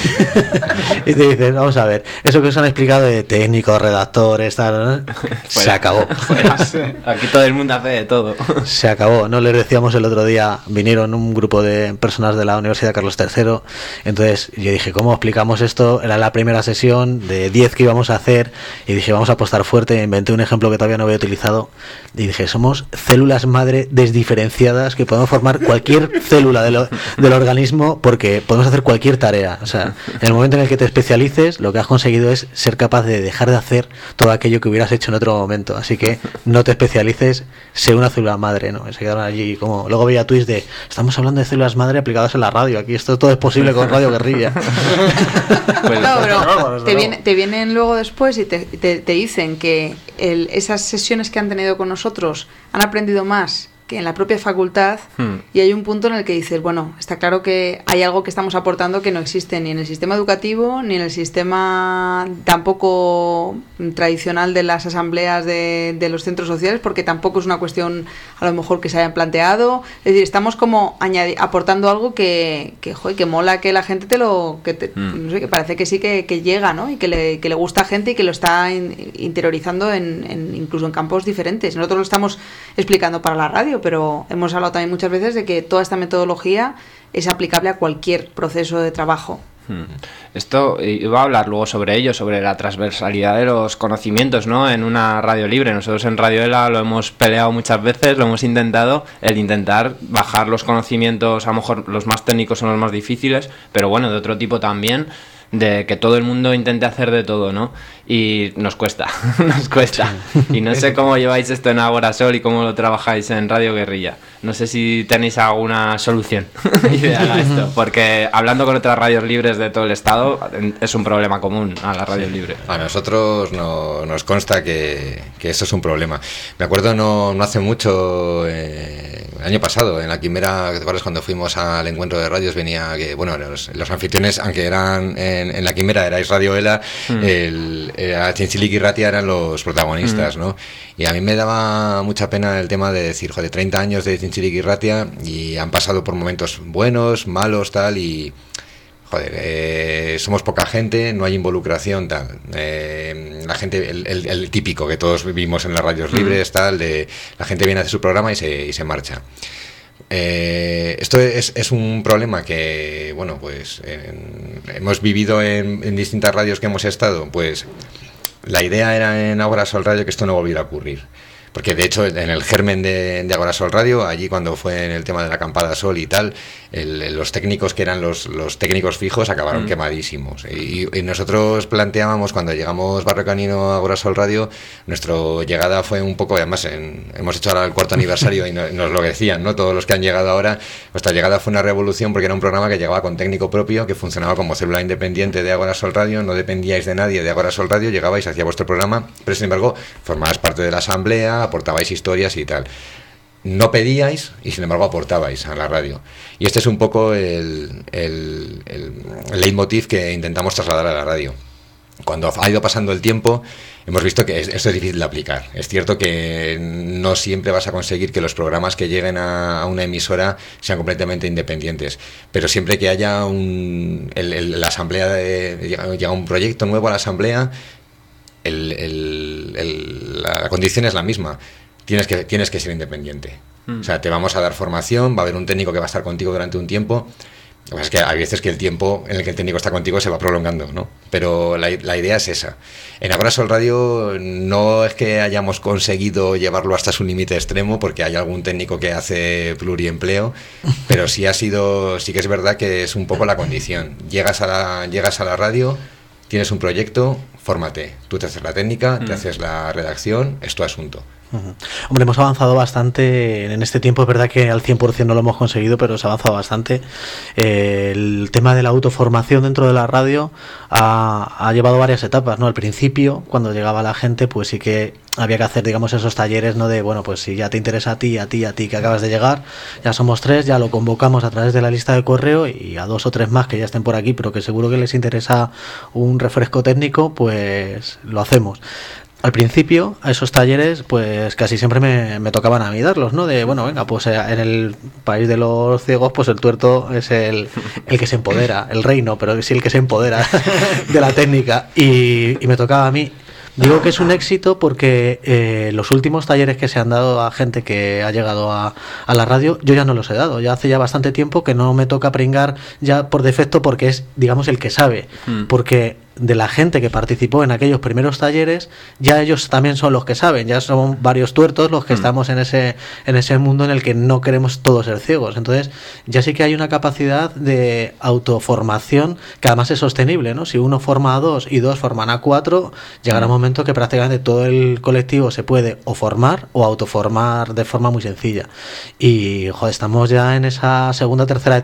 Y te dices, vamos a ver, eso que os han explicado de técnicos, redactores, tal, se acabó. Aquí todo el mundo hace de todo. Se acabó, ¿no? Les decíamos el otro día, vinieron un grupo de personas de la Universidad Carlos III, entonces yo dije, ¿cómo explicamos esto? Era la primera sesión de 10 que íbamos a hacer y dije, vamos a apostar fuerte. Inventé un ejemplo que todavía no había utilizado y dije, somos células madre desdiferenciadas que podemos formar cualquier célula del organismo porque podemos hacer cualquier tarea. O sea, en el momento en el que te especialices, lo que has conseguido es ser capaz de dejar de hacer todo aquello que hubieras hecho en otro momento. Así que no te especialices, sé una célula madre, ¿no? Se quedaron allí como... Luego veía tweets de, estamos hablando de células madre aplicadas en la radio, aquí esto todo es posible con Radio Guerrilla. Pues, No, pero te vienen luego después y te dicen que esas sesiones que han tenido con nosotros han aprendido más que en la propia facultad, y hay un punto en el que dices, bueno, está claro que hay algo que estamos aportando que no existe ni en el sistema educativo ni en el sistema tampoco tradicional de las asambleas de los centros sociales, porque tampoco es una cuestión a lo mejor que se hayan planteado. Es decir, estamos como aportando algo que mola que la gente no sé, que parece que sí que llega, ¿no? Y que le gusta a gente y que lo está interiorizando incluso en campos diferentes. Nosotros lo estamos explicando para la radio, pero hemos hablado también muchas veces de que toda esta metodología es aplicable a cualquier proceso de trabajo. Esto iba a hablar luego sobre ello, sobre la transversalidad de los conocimientos, ¿no? En una radio libre. Nosotros en Radio ELA lo hemos peleado muchas veces, lo hemos intentado, el intentar bajar los conocimientos, a lo mejor los más técnicos son los más difíciles, pero bueno, de otro tipo también, de que todo el mundo intente hacer de todo, ¿no? Y nos cuesta, nos cuesta. Y no sé cómo lleváis esto en Agorasol y cómo lo trabajáis en Radio Guerrilla. No sé si tenéis alguna solución ideal a esto, porque hablando con otras radios libres de todo el estado es un problema común a las radios libres. A nosotros nos consta que eso es un problema. Me acuerdo no hace mucho, el año pasado, en la Quimera, ¿te acuerdas cuando fuimos al encuentro de radios? Venía que, bueno, los anfitriones, aunque eran en la Quimera, erais Radio ELA, Txintxilic y Ratia eran los protagonistas, ¿no? Y a mí me daba mucha pena el tema de decir, joder, 30 años de Txintxilic y Ratia y han pasado por momentos buenos, malos, tal, y joder, somos poca gente, no hay involucración, tal. La gente, el típico que todos vivimos en las radios libres, tal, de la gente viene a hacer su programa y se marcha. Esto es un problema que, bueno, pues hemos vivido en distintas radios que hemos estado. Pues la idea era en Agorasol Radio que esto no volviera a ocurrir, porque de hecho en el germen de Agorasol Radio, allí cuando fue en el tema de la acampada Sol y tal, los técnicos que eran los técnicos fijos acabaron quemadísimos, y nosotros planteábamos, cuando llegamos Barrio Canino a Agorasol Radio, nuestra llegada fue un poco, además hemos hecho ahora el 4º aniversario y nos lo decían, ¿no? Todos los que han llegado ahora, nuestra llegada fue una revolución, porque era un programa que llegaba con técnico propio, que funcionaba como célula independiente de Agorasol Radio, no dependíais de nadie de Agorasol Radio, llegabais, hacía vuestro programa, pero sin embargo formabais parte de la asamblea, aportabais historias y tal. No pedíais y sin embargo aportabais a la radio. Y este es un poco el leitmotiv que intentamos trasladar a la radio. cuando ha ido pasando el tiempo, hemos visto que esto es difícil de aplicar. Es cierto que no siempre vas a conseguir que los programas que lleguen a una emisora sean completamente independientes, pero siempre que haya la asamblea, llega un proyecto nuevo a la asamblea, la condición es la misma. Tienes que ser independiente. O sea, te vamos a dar formación, va a haber un técnico que va a estar contigo durante un tiempo. Lo que pasa es que hay veces que el tiempo en el que el técnico está contigo se va prolongando, ¿no? Pero la idea es esa. En Agora Sol Radio no es que hayamos conseguido llevarlo hasta su límite extremo, porque hay algún técnico que hace pluriempleo, pero sí que es verdad que es un poco la condición. Llegas a la radio, tienes un proyecto, fórmate. Tú te haces la técnica, te haces la redacción, es tu asunto. Hombre, hemos avanzado bastante en este tiempo. Es verdad que al 100% no lo hemos conseguido, pero se ha avanzado bastante. El tema de la autoformación dentro de la radio ha llevado varias etapas, ¿no? Al principio, cuando llegaba la gente, pues sí que había que hacer, digamos, esos talleres, ¿no? De, bueno, pues si ya te interesa a ti que acabas de llegar, ya somos 3, ya lo convocamos a través de la lista de correo, y a 2 o 3 más que ya estén por aquí, pero que seguro que les interesa un refresco técnico, pues lo hacemos. Al principio, a esos talleres, pues casi siempre me tocaban a mí darlos, ¿no? De, bueno, venga, pues en el país de los ciegos, pues el tuerto es el que se empodera, el rey no, pero sí el que se empodera de la técnica, y me tocaba a mí. Digo que es un éxito porque los últimos talleres que se han dado a gente que ha llegado a la radio, yo ya no los he dado. Ya hace ya bastante tiempo que no me toca pringar ya por defecto, porque es, digamos, el que sabe. Porque de la gente que participó en aquellos primeros talleres, ya ellos también son los que saben, ya son varios tuertos los que estamos en ese mundo en el que no queremos todos ser ciegos. Entonces ya sí que hay una capacidad de autoformación que además es sostenible, ¿no? Si uno forma a 2 y 2 forman a 4, llegará un momento que prácticamente todo el colectivo se puede o formar o autoformar de forma muy sencilla. Y joder, estamos ya en esa segunda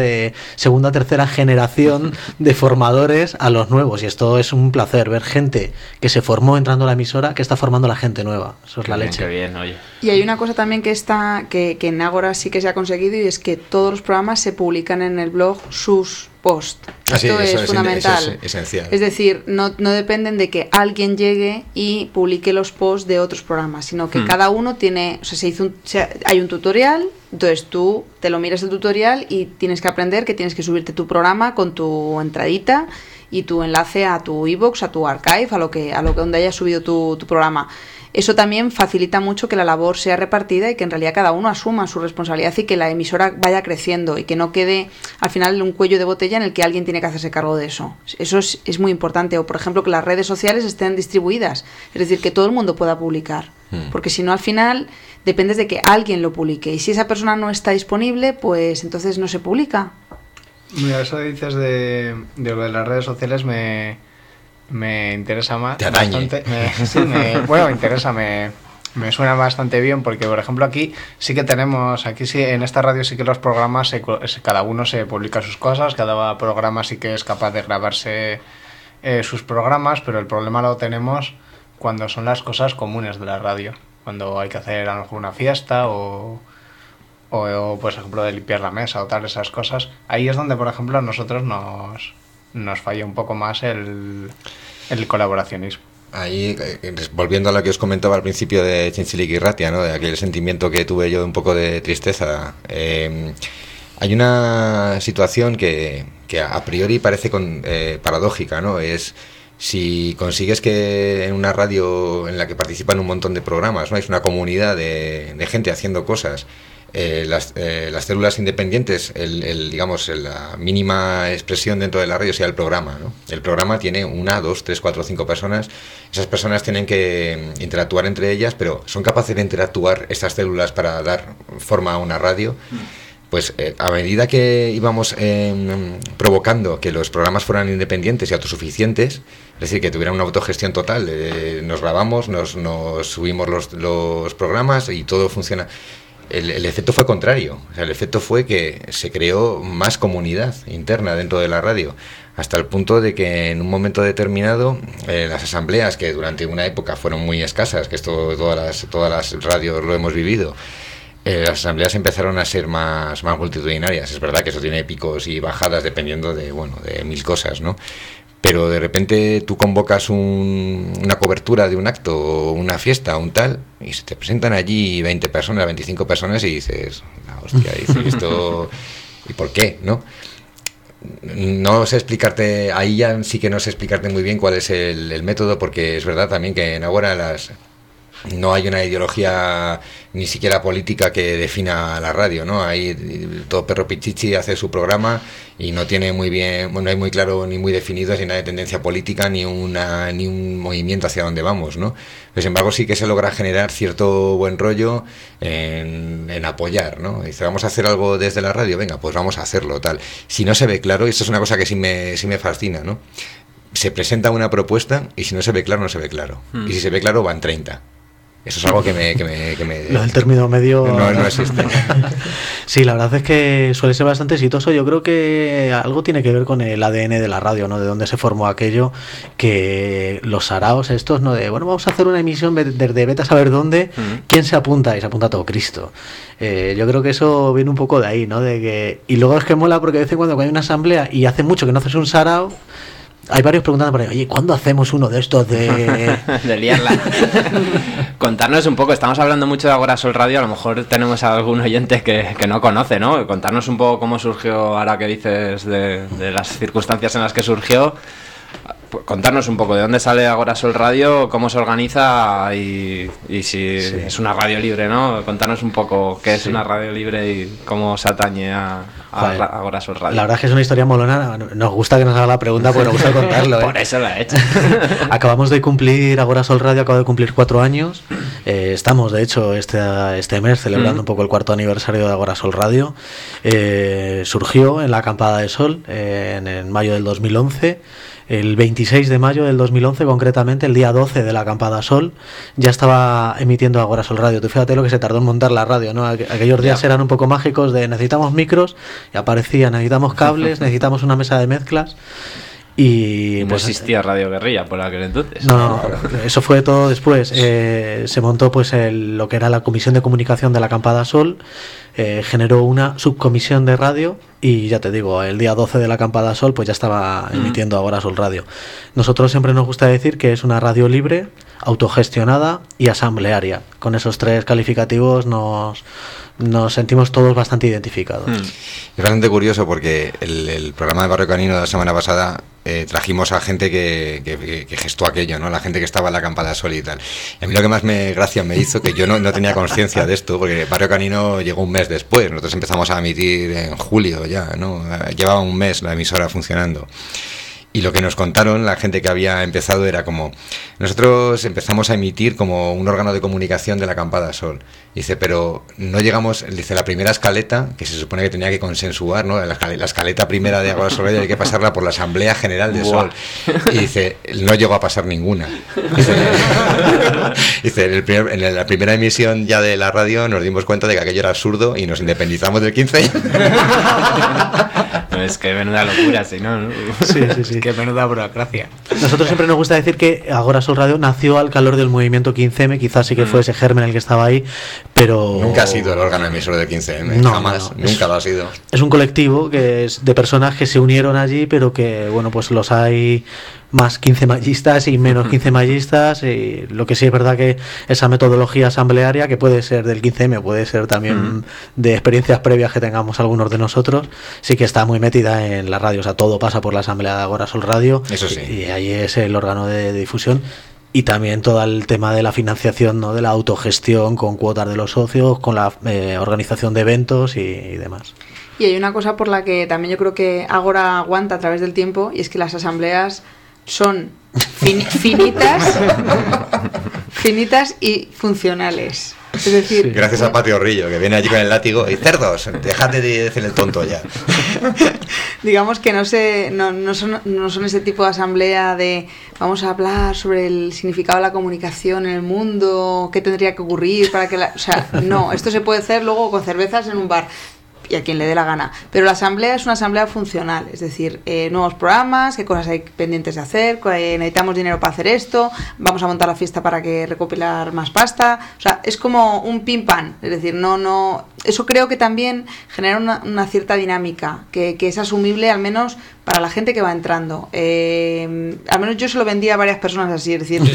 tercera generación de formadores a los nuevos. Y esto es un placer, ver gente que se formó entrando a la emisora que está formando a la gente nueva. Eso es la leche. Qué bien, oye. Y hay una cosa también que en Agora sí que se ha conseguido, y es que todos los programas se publican en el blog sus posts. Esto es fundamental. Eso es esencial. Es decir, no dependen de que alguien llegue y publique los posts de otros programas, sino que cada uno tiene, o sea, hay un tutorial, entonces tú te lo miras el tutorial y tienes que aprender que tienes que subirte tu programa con tu entradita y tu enlace a tu iVoox, a tu archive, a lo que donde hayas subido tu programa. Eso también facilita mucho que la labor sea repartida y que en realidad cada uno asuma su responsabilidad y que la emisora vaya creciendo y que no quede al final un cuello de botella en el que alguien tiene que hacerse cargo de eso. Eso es muy importante. O, por ejemplo, que las redes sociales estén distribuidas, es decir, que todo el mundo pueda publicar. Porque si no, al final dependes de que alguien lo publique, y si esa persona no está disponible, pues entonces no se publica. Mira, eso dices de lo de las redes sociales me interesa más. Te atañe. Bastante. Me interesa, me suena bastante bien, porque por ejemplo aquí sí que tenemos, aquí sí, en esta radio sí que los programas, cada uno se publica sus cosas, cada programa sí que es capaz de grabarse sus programas, pero el problema lo tenemos cuando son las cosas comunes de la radio, cuando hay que hacer a lo mejor una fiesta o por ejemplo de limpiar la mesa o tal, esas cosas. Ahí es donde por ejemplo a nosotros nos falla un poco más el colaboracionismo. Ahí, volviendo a lo que os comentaba al principio de Txintxilic Irratia, ¿no? De aquel sentimiento que tuve yo de un poco de tristeza, hay una situación que a priori parece paradójica, ¿no? Es si consigues que en una radio en la que participan un montón de programas, ¿no? Es una comunidad de gente haciendo cosas. Las células independientes, digamos, la mínima expresión dentro de la radio sea el programa, ¿no? El programa tiene 1, 2, 3, 4, 5 personas. Esas personas tienen que interactuar entre ellas, pero ¿son capaces de interactuar estas células para dar forma a una radio? Pues a medida que íbamos provocando que los programas fueran independientes y autosuficientes, es decir, que tuvieran una autogestión total, nos grabamos, nos subimos los programas y todo funciona. El efecto fue contrario. O sea, el efecto fue que se creó más comunidad interna dentro de la radio, hasta el punto de que en un momento determinado las asambleas, que durante una época fueron muy escasas, que esto todas las radios lo hemos vivido, las asambleas empezaron a ser más multitudinarias. Es verdad que eso tiene picos y bajadas dependiendo de 1000 cosas, ¿no? pero de repente tú convocas una cobertura de un acto o una fiesta o un tal y se te presentan allí 20 personas, 25 personas y dices, "No, hostia, dices, esto, ¿y por qué?", ¿no? No sé explicarte, ahí ya sí que no sé explicarte muy bien cuál es el método, porque es verdad también que en ahora no hay una ideología ni siquiera política que defina la radio, ¿no? Ahí todo perro pichichi hace su programa y no tiene muy bien, bueno, no hay muy claro ni muy definido si nada de tendencia política ni un movimiento hacia dónde vamos, ¿no? Pero sin embargo sí que se logra generar cierto buen rollo en apoyar, ¿no? Dice, vamos a hacer algo desde la radio, venga, pues vamos a hacerlo, tal. Si no se ve claro, y esto es una cosa que sí me fascina, ¿no? Se presenta una propuesta y si no se ve claro, no se ve claro. Y si se ve claro, van 30. Eso es algo que me Lo del término medio no existe. Sí, la verdad es que suele ser bastante exitoso. Yo creo que algo tiene que ver con el ADN de la radio, ¿no? De dónde se formó aquello, que los saraos estos, ¿no? De, bueno, vamos a hacer una emisión desde vete a saber dónde, ¿quién se apunta? Y se apunta todo Cristo. Yo creo que eso viene un poco de ahí, ¿no? De que, y luego es que mola porque de vez en cuando hay una asamblea y hace mucho que no haces un sarao, hay varios preguntando por ahí, oye, ¿cuándo hacemos uno de estos de de liarla? Contarnos un poco, estamos hablando mucho de Agora Sol Radio, a lo mejor tenemos a algún oyente que no conoce, ¿no? Contarnos un poco cómo surgió, ahora que dices de las circunstancias en las que surgió, contarnos un poco de dónde sale Agora Sol Radio, cómo se organiza y si es una radio libre, ¿no? Contarnos un poco qué es una radio libre y cómo se atañe a Agora Sol Radio. La verdad es que es una historia molona. Nos gusta que nos haga la pregunta porque nos gusta contarlo, ¿eh? Por eso la he hecho. Acabamos de cumplir, Agora Sol Radio acaba de cumplir 4 años. Estamos, de hecho, este mes celebrando un poco el 4º aniversario de Agora Sol Radio. Surgió en la Acampada de Sol en mayo del 2011. El 26 de mayo del 2011, concretamente, el día 12 de la Acampada Sol, ya estaba emitiendo Agora Sol Radio. Tú fíjate lo que se tardó en montar la radio, ¿no? Aquellos días eran un poco mágicos de necesitamos micros, y aparecía, necesitamos cables, necesitamos una mesa de mezclas. Y no pues existía Radio Guerrilla por aquel entonces. No, eso fue todo después. Se montó pues lo que era la Comisión de Comunicación de la Acampada Sol, generó una subcomisión de radio y ya te digo, el día 12 de la Acampada Sol pues ya estaba emitiendo Agora Sol Radio. Nosotros siempre nos gusta decir que es una radio libre, autogestionada y asamblearia. Con esos 3 calificativos nos sentimos todos bastante identificados. Es bastante curioso porque el programa de Barrio Canino de la semana pasada trajimos a gente que gestó aquello, ¿no? La gente que estaba en la Acampada Sol y tal. Y a mí lo que más gracia me hizo, que yo no tenía conciencia de esto, porque Barrio Canino llegó un mes después. Nosotros empezamos a emitir en julio ya, ¿no? Llevaba un mes la emisora funcionando. Y lo que nos contaron, la gente que había empezado, era como, nosotros empezamos a emitir como un órgano de comunicación de la Acampada Sol. Dice, pero no llegamos, dice, la primera escaleta, que se supone que tenía que consensuar, ¿no? La escaleta primera de Agora Sol Radio hay que pasarla por la Asamblea General de Sol. Y dice, no llegó a pasar ninguna. Dice, en la primera emisión ya de la radio nos dimos cuenta de que aquello era absurdo y nos independizamos del 15. No, es que menuda locura, si no. Sí. Qué menuda burocracia. Nosotros siempre nos gusta decir que Agora Sol Radio nació al calor del movimiento 15M, quizás sí que fue ese germen el que estaba ahí, pero... Nunca ha sido el órgano emisor del 15M, no, jamás, no. Nunca lo ha sido. Es un colectivo que es de personas que se unieron allí, pero que, bueno, pues los hay más 15 mallistas y menos 15 mallistas, y lo que sí es verdad que esa metodología asamblearia, que puede ser del 15M, puede ser también de experiencias previas que tengamos algunos de nosotros, sí que está muy metida en la radio, o sea, todo pasa por la asamblea de Agora Sol Radio. Eso sí. Y ahí es el órgano de difusión. Y también todo el tema de la financiación, ¿no? De la autogestión con cuotas de los socios, con la organización de eventos y demás. Y hay una cosa por la que también yo creo que Agora aguanta a través del tiempo, y es que las asambleas son finitas y funcionales. Es decir, gracias a Patio Rillo, que viene allí con el látigo y cerdos, dejad de hacer el tonto ya. Digamos que no son ese tipo de asamblea de vamos a hablar sobre el significado de la comunicación en el mundo, qué tendría que ocurrir para que o sea, no, esto se puede hacer luego con cervezas en un bar y a quien le dé la gana, pero la asamblea es una asamblea funcional, es decir, nuevos programas, qué cosas hay pendientes de hacer, necesitamos dinero para hacer esto, vamos a montar la fiesta para que recopilar más pasta, o sea, es como un pim pam, es decir, no, eso creo que también genera una cierta dinámica que es asumible al menos para la gente que va entrando. Al menos yo se lo vendía a varias personas así, es decir,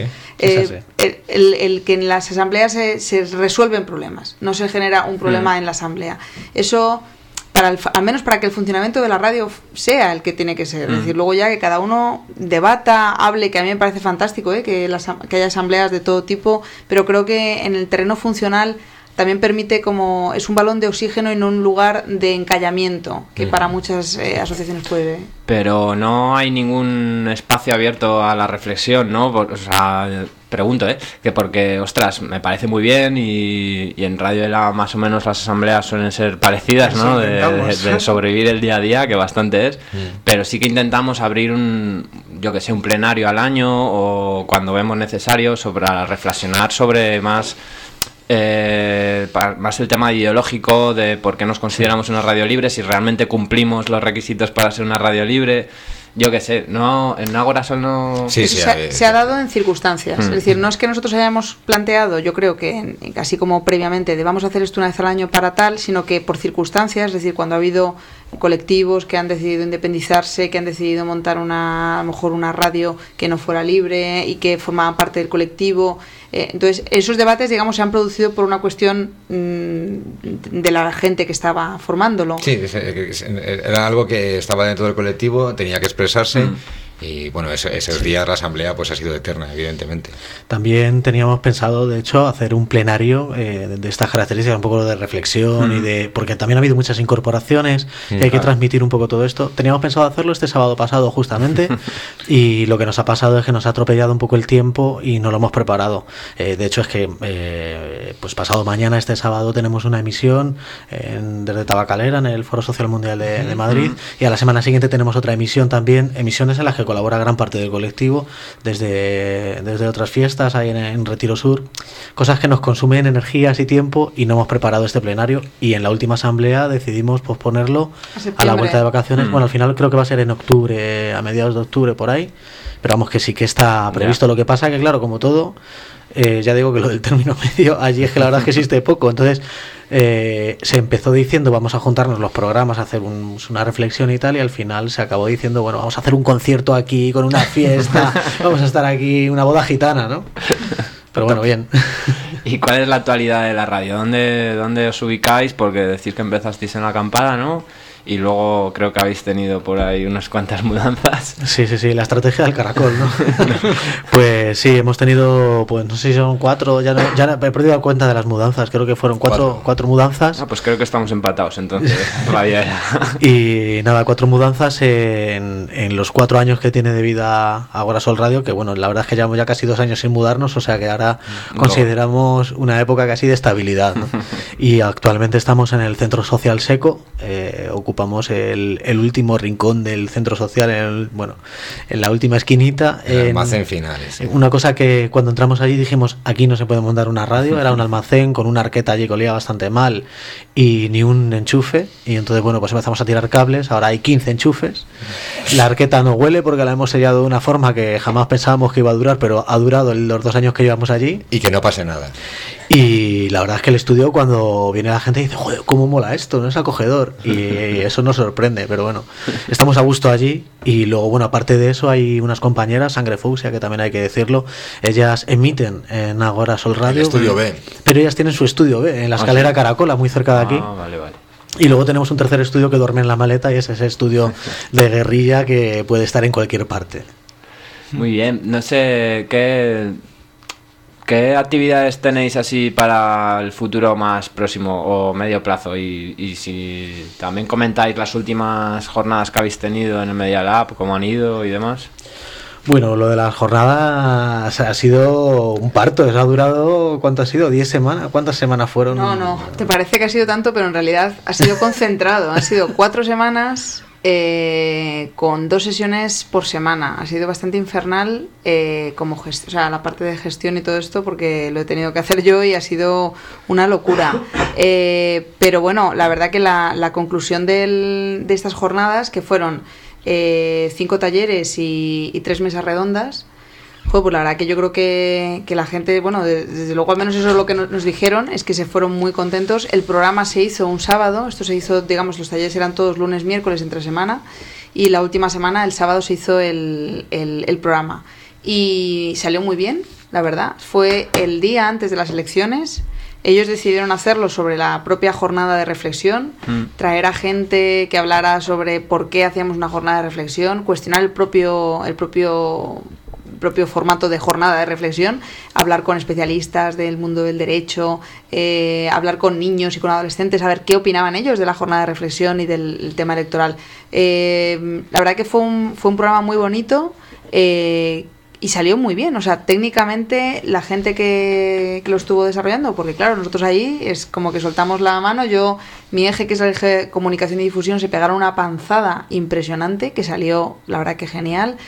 el que en las asambleas se resuelven problemas, no se genera un problema en la asamblea. Eso, al menos para que el funcionamiento de la radio sea el que tiene que ser. Es decir, luego ya que cada uno debata, hable, que a mí me parece fantástico, que haya asambleas de todo tipo, pero creo que en el terreno funcional también permite, como es un balón de oxígeno y no un lugar de encallamiento, que para muchas asociaciones puede... Pero no hay ningún espacio abierto a la reflexión, ¿no? O sea, pregunto, que porque, ostras, me parece muy bien y en Radio ELA más o menos las asambleas suelen ser parecidas, ¿no? De sobrevivir el día a día, que bastante es, pero sí que intentamos abrir un plenario al año o cuando vemos necesario para reflexionar sobre más el tema ideológico de por qué nos consideramos una radio libre, si realmente cumplimos los requisitos para ser una radio libre. Yo qué sé, no, en Ágora Sol no... Sí, se ha dado en circunstancias. Es decir, no es que nosotros hayamos planteado, yo creo que así como previamente, de vamos a hacer esto una vez al año para tal, sino que por circunstancias, es decir, cuando ha habido colectivos que han decidido independizarse, que han decidido montar a lo mejor una radio que no fuera libre y que formaba parte del colectivo. Entonces, esos debates, digamos, se han producido por una cuestión de la gente que estaba formándolo. Sí, era algo que estaba dentro del colectivo, tenía que expresarse. Y bueno, esos días la asamblea pues ha sido eterna, evidentemente. También teníamos pensado, de hecho, hacer un plenario de estas características, un poco de reflexión porque también ha habido muchas incorporaciones y hay que transmitir un poco todo esto. Teníamos pensado hacerlo este sábado pasado justamente y lo que nos ha pasado es que nos ha atropellado un poco el tiempo y no lo hemos preparado. De hecho es que pues pasado mañana, este sábado, tenemos una emisión desde Tabacalera en el Foro Social Mundial de Madrid y a la semana siguiente tenemos otra emisión también, emisiones en las que colabora gran parte del colectivo desde otras fiestas ahí en Retiro Sur, cosas que nos consumen energías y tiempo y no hemos preparado este plenario y en la última asamblea decidimos posponerlo a la vuelta de vacaciones. Bueno, al final creo que va a ser en octubre, a mediados de octubre por ahí, pero vamos que sí que está previsto. Lo que pasa que claro, como todo, ya digo que lo del término medio allí es que la verdad es que existe poco, entonces se empezó diciendo vamos a juntarnos los programas, a hacer una reflexión y tal, y al final se acabó diciendo bueno, vamos a hacer un concierto aquí con una fiesta, vamos a estar aquí, una boda gitana, ¿no? Pero bueno, bien. ¿Y cuál es la actualidad de la radio? ¿Dónde os ubicáis? Porque decís que empezasteis en la acampada, ¿no? Y luego creo que habéis tenido por ahí unas cuantas mudanzas. Sí, la estrategia del caracol, ¿no? Pues sí, hemos tenido, pues no sé si son 4, ya he perdido la cuenta de las mudanzas, creo que fueron 4 mudanzas. Pues creo que estamos empatados entonces. Y nada, 4 mudanzas en los 4 años que tiene de vida Ágora Sol Radio, que bueno, la verdad es que llevamos ya casi 2 años sin mudarnos, o sea que ahora consideramos una época casi de estabilidad, ¿no? Y actualmente estamos en el Centro Social Seco, ocupamos el último rincón del centro social, en la última esquinita. El almacén final. Sí. Una cosa que cuando entramos allí dijimos, aquí no se puede montar una radio, era un almacén con una arqueta allí que olía bastante mal y ni un enchufe, y entonces bueno, pues empezamos a tirar cables, ahora hay 15 enchufes, la arqueta no huele porque la hemos sellado de una forma que jamás pensábamos que iba a durar, pero ha durado los 2 años que llevamos allí. Y que no pase nada. Y la verdad es que el estudio, cuando viene la gente dice, joder, cómo mola esto, no es acogedor, y eso nos sorprende, pero bueno, estamos a gusto allí. Y luego, bueno, aparte de eso hay unas compañeras, Sangre Fucsia, que también hay que decirlo, ellas emiten en Ágora Sol Radio, el estudio B, pero ellas tienen su estudio B en la escalera Caracola, muy cerca de aquí. Vale. Y luego tenemos un tercer estudio que duerme en la maleta, y es ese estudio de guerrilla que puede estar en cualquier parte. Muy bien, no sé ¿qué actividades tenéis así para el futuro más próximo o medio plazo? Y si también comentáis las últimas jornadas que habéis tenido en el Media Lab, cómo han ido y demás. Bueno, lo de las jornadas ha sido un parto, eso ha durado, ¿cuánto ha sido? ¿10 semanas? ¿Cuántas semanas fueron? No, te parece que ha sido tanto, pero en realidad ha sido concentrado, han sido 4 semanas... con 2 sesiones por semana. Ha sido bastante infernal la parte de gestión y todo esto, porque lo he tenido que hacer yo y ha sido una locura. Pero bueno, la verdad que la conclusión de estas jornadas, que fueron 5 talleres y 3 mesas redondas, pues la verdad que yo creo que la gente, bueno, desde luego al menos eso es lo que nos dijeron, es que se fueron muy contentos. El programa se hizo un sábado, esto se hizo, digamos, los talleres eran todos lunes, miércoles, entre semana, y la última semana, el sábado, se hizo el programa. Y salió muy bien, la verdad. Fue el día antes de las elecciones. Ellos decidieron hacerlo sobre la propia jornada de reflexión, traer a gente que hablara sobre por qué hacíamos una jornada de reflexión, cuestionar el propio formato de jornada de reflexión, hablar con especialistas del mundo del derecho, hablar con niños y con adolescentes, a ver qué opinaban ellos de la jornada de reflexión y del tema electoral. La verdad que fue un programa muy bonito, y salió muy bien, o sea, técnicamente la gente que lo estuvo desarrollando, porque claro, nosotros ahí es como que soltamos la mano, mi eje, que es el eje de comunicación y difusión, se pegaron una panzada impresionante, que salió, la verdad que genial,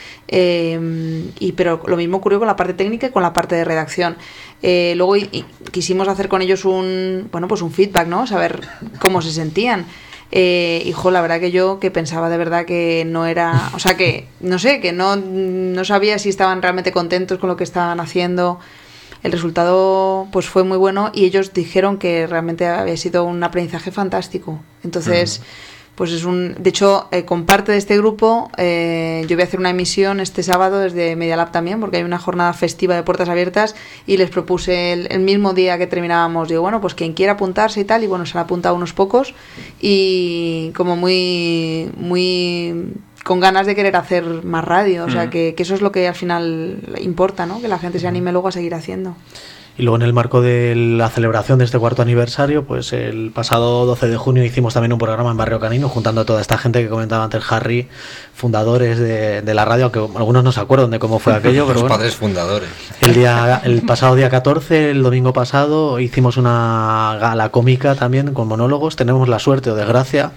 pero lo mismo ocurrió con la parte técnica y con la parte de redacción. Luego quisimos hacer con ellos un feedback, ¿no? Saber cómo se sentían. La verdad que yo que pensaba de verdad que no era, o sea, que no sé, que no sabía si estaban realmente contentos con lo que estaban haciendo. El resultado pues fue muy bueno y ellos dijeron que realmente había sido un aprendizaje fantástico. Entonces, pues de hecho, con parte de este grupo yo voy a hacer una emisión este sábado desde Media Lab también, porque hay una jornada festiva de puertas abiertas, y les propuse el mismo día que terminábamos, digo, bueno, pues quien quiera apuntarse y tal, y bueno, se han apuntado unos pocos, y como muy con ganas de querer hacer más radio, o sea, que eso es lo que al final importa, ¿no? Que la gente se anime luego a seguir haciendo. Y luego, en el marco de la celebración de este 4º aniversario, pues el pasado 12 de junio hicimos también un programa en Barrio Canino, juntando a toda esta gente que comentaba antes Harry, fundadores de la radio, aunque algunos no se acuerdan de cómo fue aquello, pero Los bueno. padres fundadores. El pasado día 14, el domingo pasado, hicimos una gala cómica también con monólogos. Tenemos la suerte o desgracia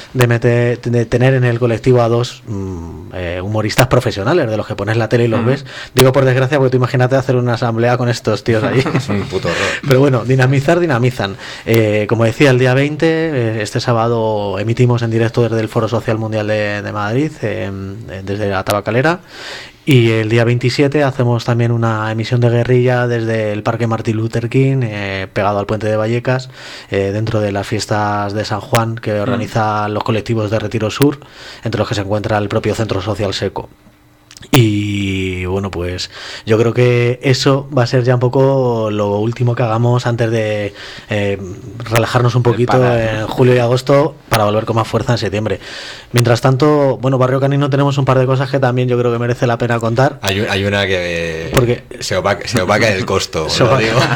de tener en el colectivo a dos humoristas profesionales, de los que pones la tele y los ves. Digo por desgracia porque tú imagínate hacer una asamblea con estos tíos ahí. Es un puto horror. Pero bueno, dinamizan. Como decía, el día 20, este sábado, emitimos en directo desde el Foro Social Mundial de Madrid, desde la Tabacalera. Y el día 27 hacemos también una emisión de guerrilla desde el Parque Martin Luther King, pegado al Puente de Vallecas, dentro de las fiestas de San Juan que organizan los colectivos de Retiro Sur, entre los que se encuentra el propio Centro Social Seco. Y bueno, pues yo creo que eso va a ser ya un poco lo último que hagamos antes de relajarnos un poquito en julio y agosto para volver con más fuerza en septiembre. Mientras tanto, bueno, Barrio Canino tenemos un par de cosas que también yo creo que merece la pena contar. Hay una que porque se os va a caer el costo, se lo digo.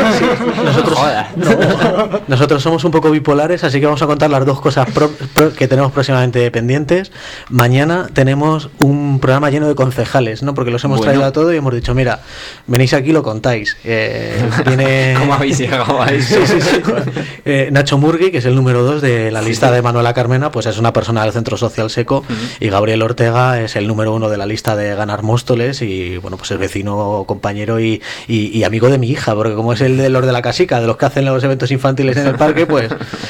Nosotros somos un poco bipolares, así que vamos a contar las dos cosas que tenemos próximamente pendientes. Mañana tenemos un programa lleno de concejales, ¿no? Porque los hemos traído a todo y hemos dicho, mira, venís aquí y lo contáis. ¿Cómo habéis llegado a eso? Sí. Nacho Murgui, que es el número 2 de la lista de Manuela Carmena, pues es una persona del Centro Social Seco, y Gabriel Ortega es el número 1 de la lista de Ganar Móstoles, y bueno, pues es vecino, compañero y amigo de mi hija, porque como es el de los de la casica, de los que hacen los eventos infantiles en el parque, pues...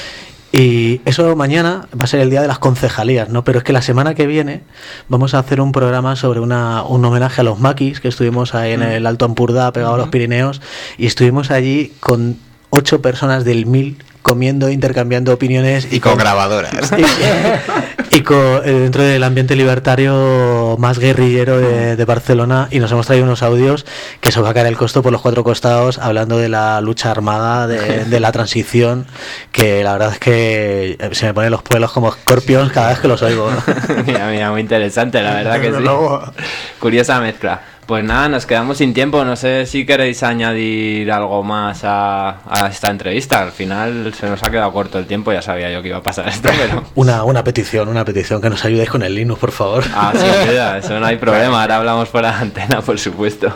Y eso mañana va a ser el día de las concejalías, ¿no? Pero es que la semana que viene vamos a hacer un programa sobre un homenaje a los maquis, que estuvimos ahí en el Alto Ampurdá, pegado a los Pirineos, y estuvimos allí con 8 personas del 1000 comiendo, intercambiando opiniones y con grabadoras. Y dentro del ambiente libertario más guerrillero de Barcelona, y nos hemos traído unos audios que se va a caer el costo por los 4 costados, hablando de la lucha armada, de la transición, que la verdad es que se me ponen los pelos como escorpions cada vez que los oigo. Mira, muy interesante, la verdad que sí. Curiosa mezcla. Pues nada, nos quedamos sin tiempo. No sé si queréis añadir algo más a esta entrevista. Al final se nos ha quedado corto el tiempo. Ya sabía yo que iba a pasar esto, pero... Una petición, que nos ayudéis con el Linux, por favor. Sin duda, eso no hay problema. Ahora hablamos fuera de antena, por supuesto.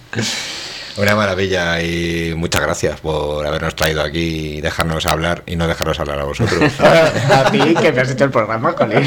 Una maravilla, y muchas gracias por habernos traído aquí y dejarnos hablar y no dejarnos hablar a vosotros. A ti, que me has hecho el programa, Colin.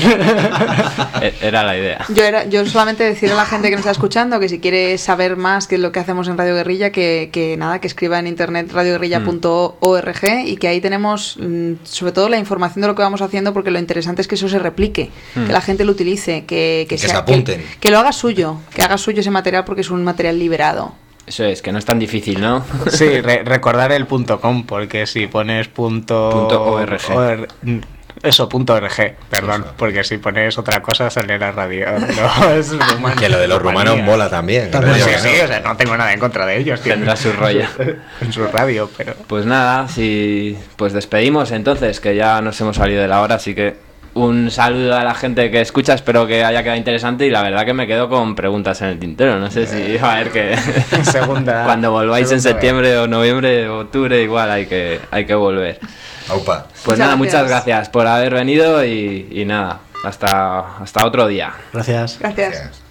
Era la idea. Yo solamente decirle a la gente que nos está escuchando que si quiere saber más qué es lo que hacemos en Radio Guerrilla, que escriba en internet radioguerrilla.org, y que ahí tenemos sobre todo la información de lo que vamos haciendo, porque lo interesante es que eso se replique, que la gente lo utilice, que se apunten, que lo haga suyo, que haga suyo ese material, porque es un material liberado. Eso es, que no es tan difícil, ¿no? Sí, recordar el .com, porque si pones .org Eso, .org, perdón, Eso. porque si pones otra cosa sale la radio. No, es rumano. Que lo de los rumanos mola también. Pues no digo sí, que sí, no. o sea, no tengo nada en contra de ellos. tío. Tendrá su rollo. En su radio, pero... Pues nada, pues despedimos entonces, que ya nos hemos salido de la hora, así que un saludo a la gente que escucha, espero que haya quedado interesante y la verdad que me quedo con preguntas en el tintero, no sé si va a haber que... Segunda... Cuando volváis en segunda septiembre o noviembre o octubre igual hay que volver. Aupa. Pues Muchas nada, gracias. muchas gracias por haber venido y nada, hasta otro día. Gracias. Gracias. Gracias.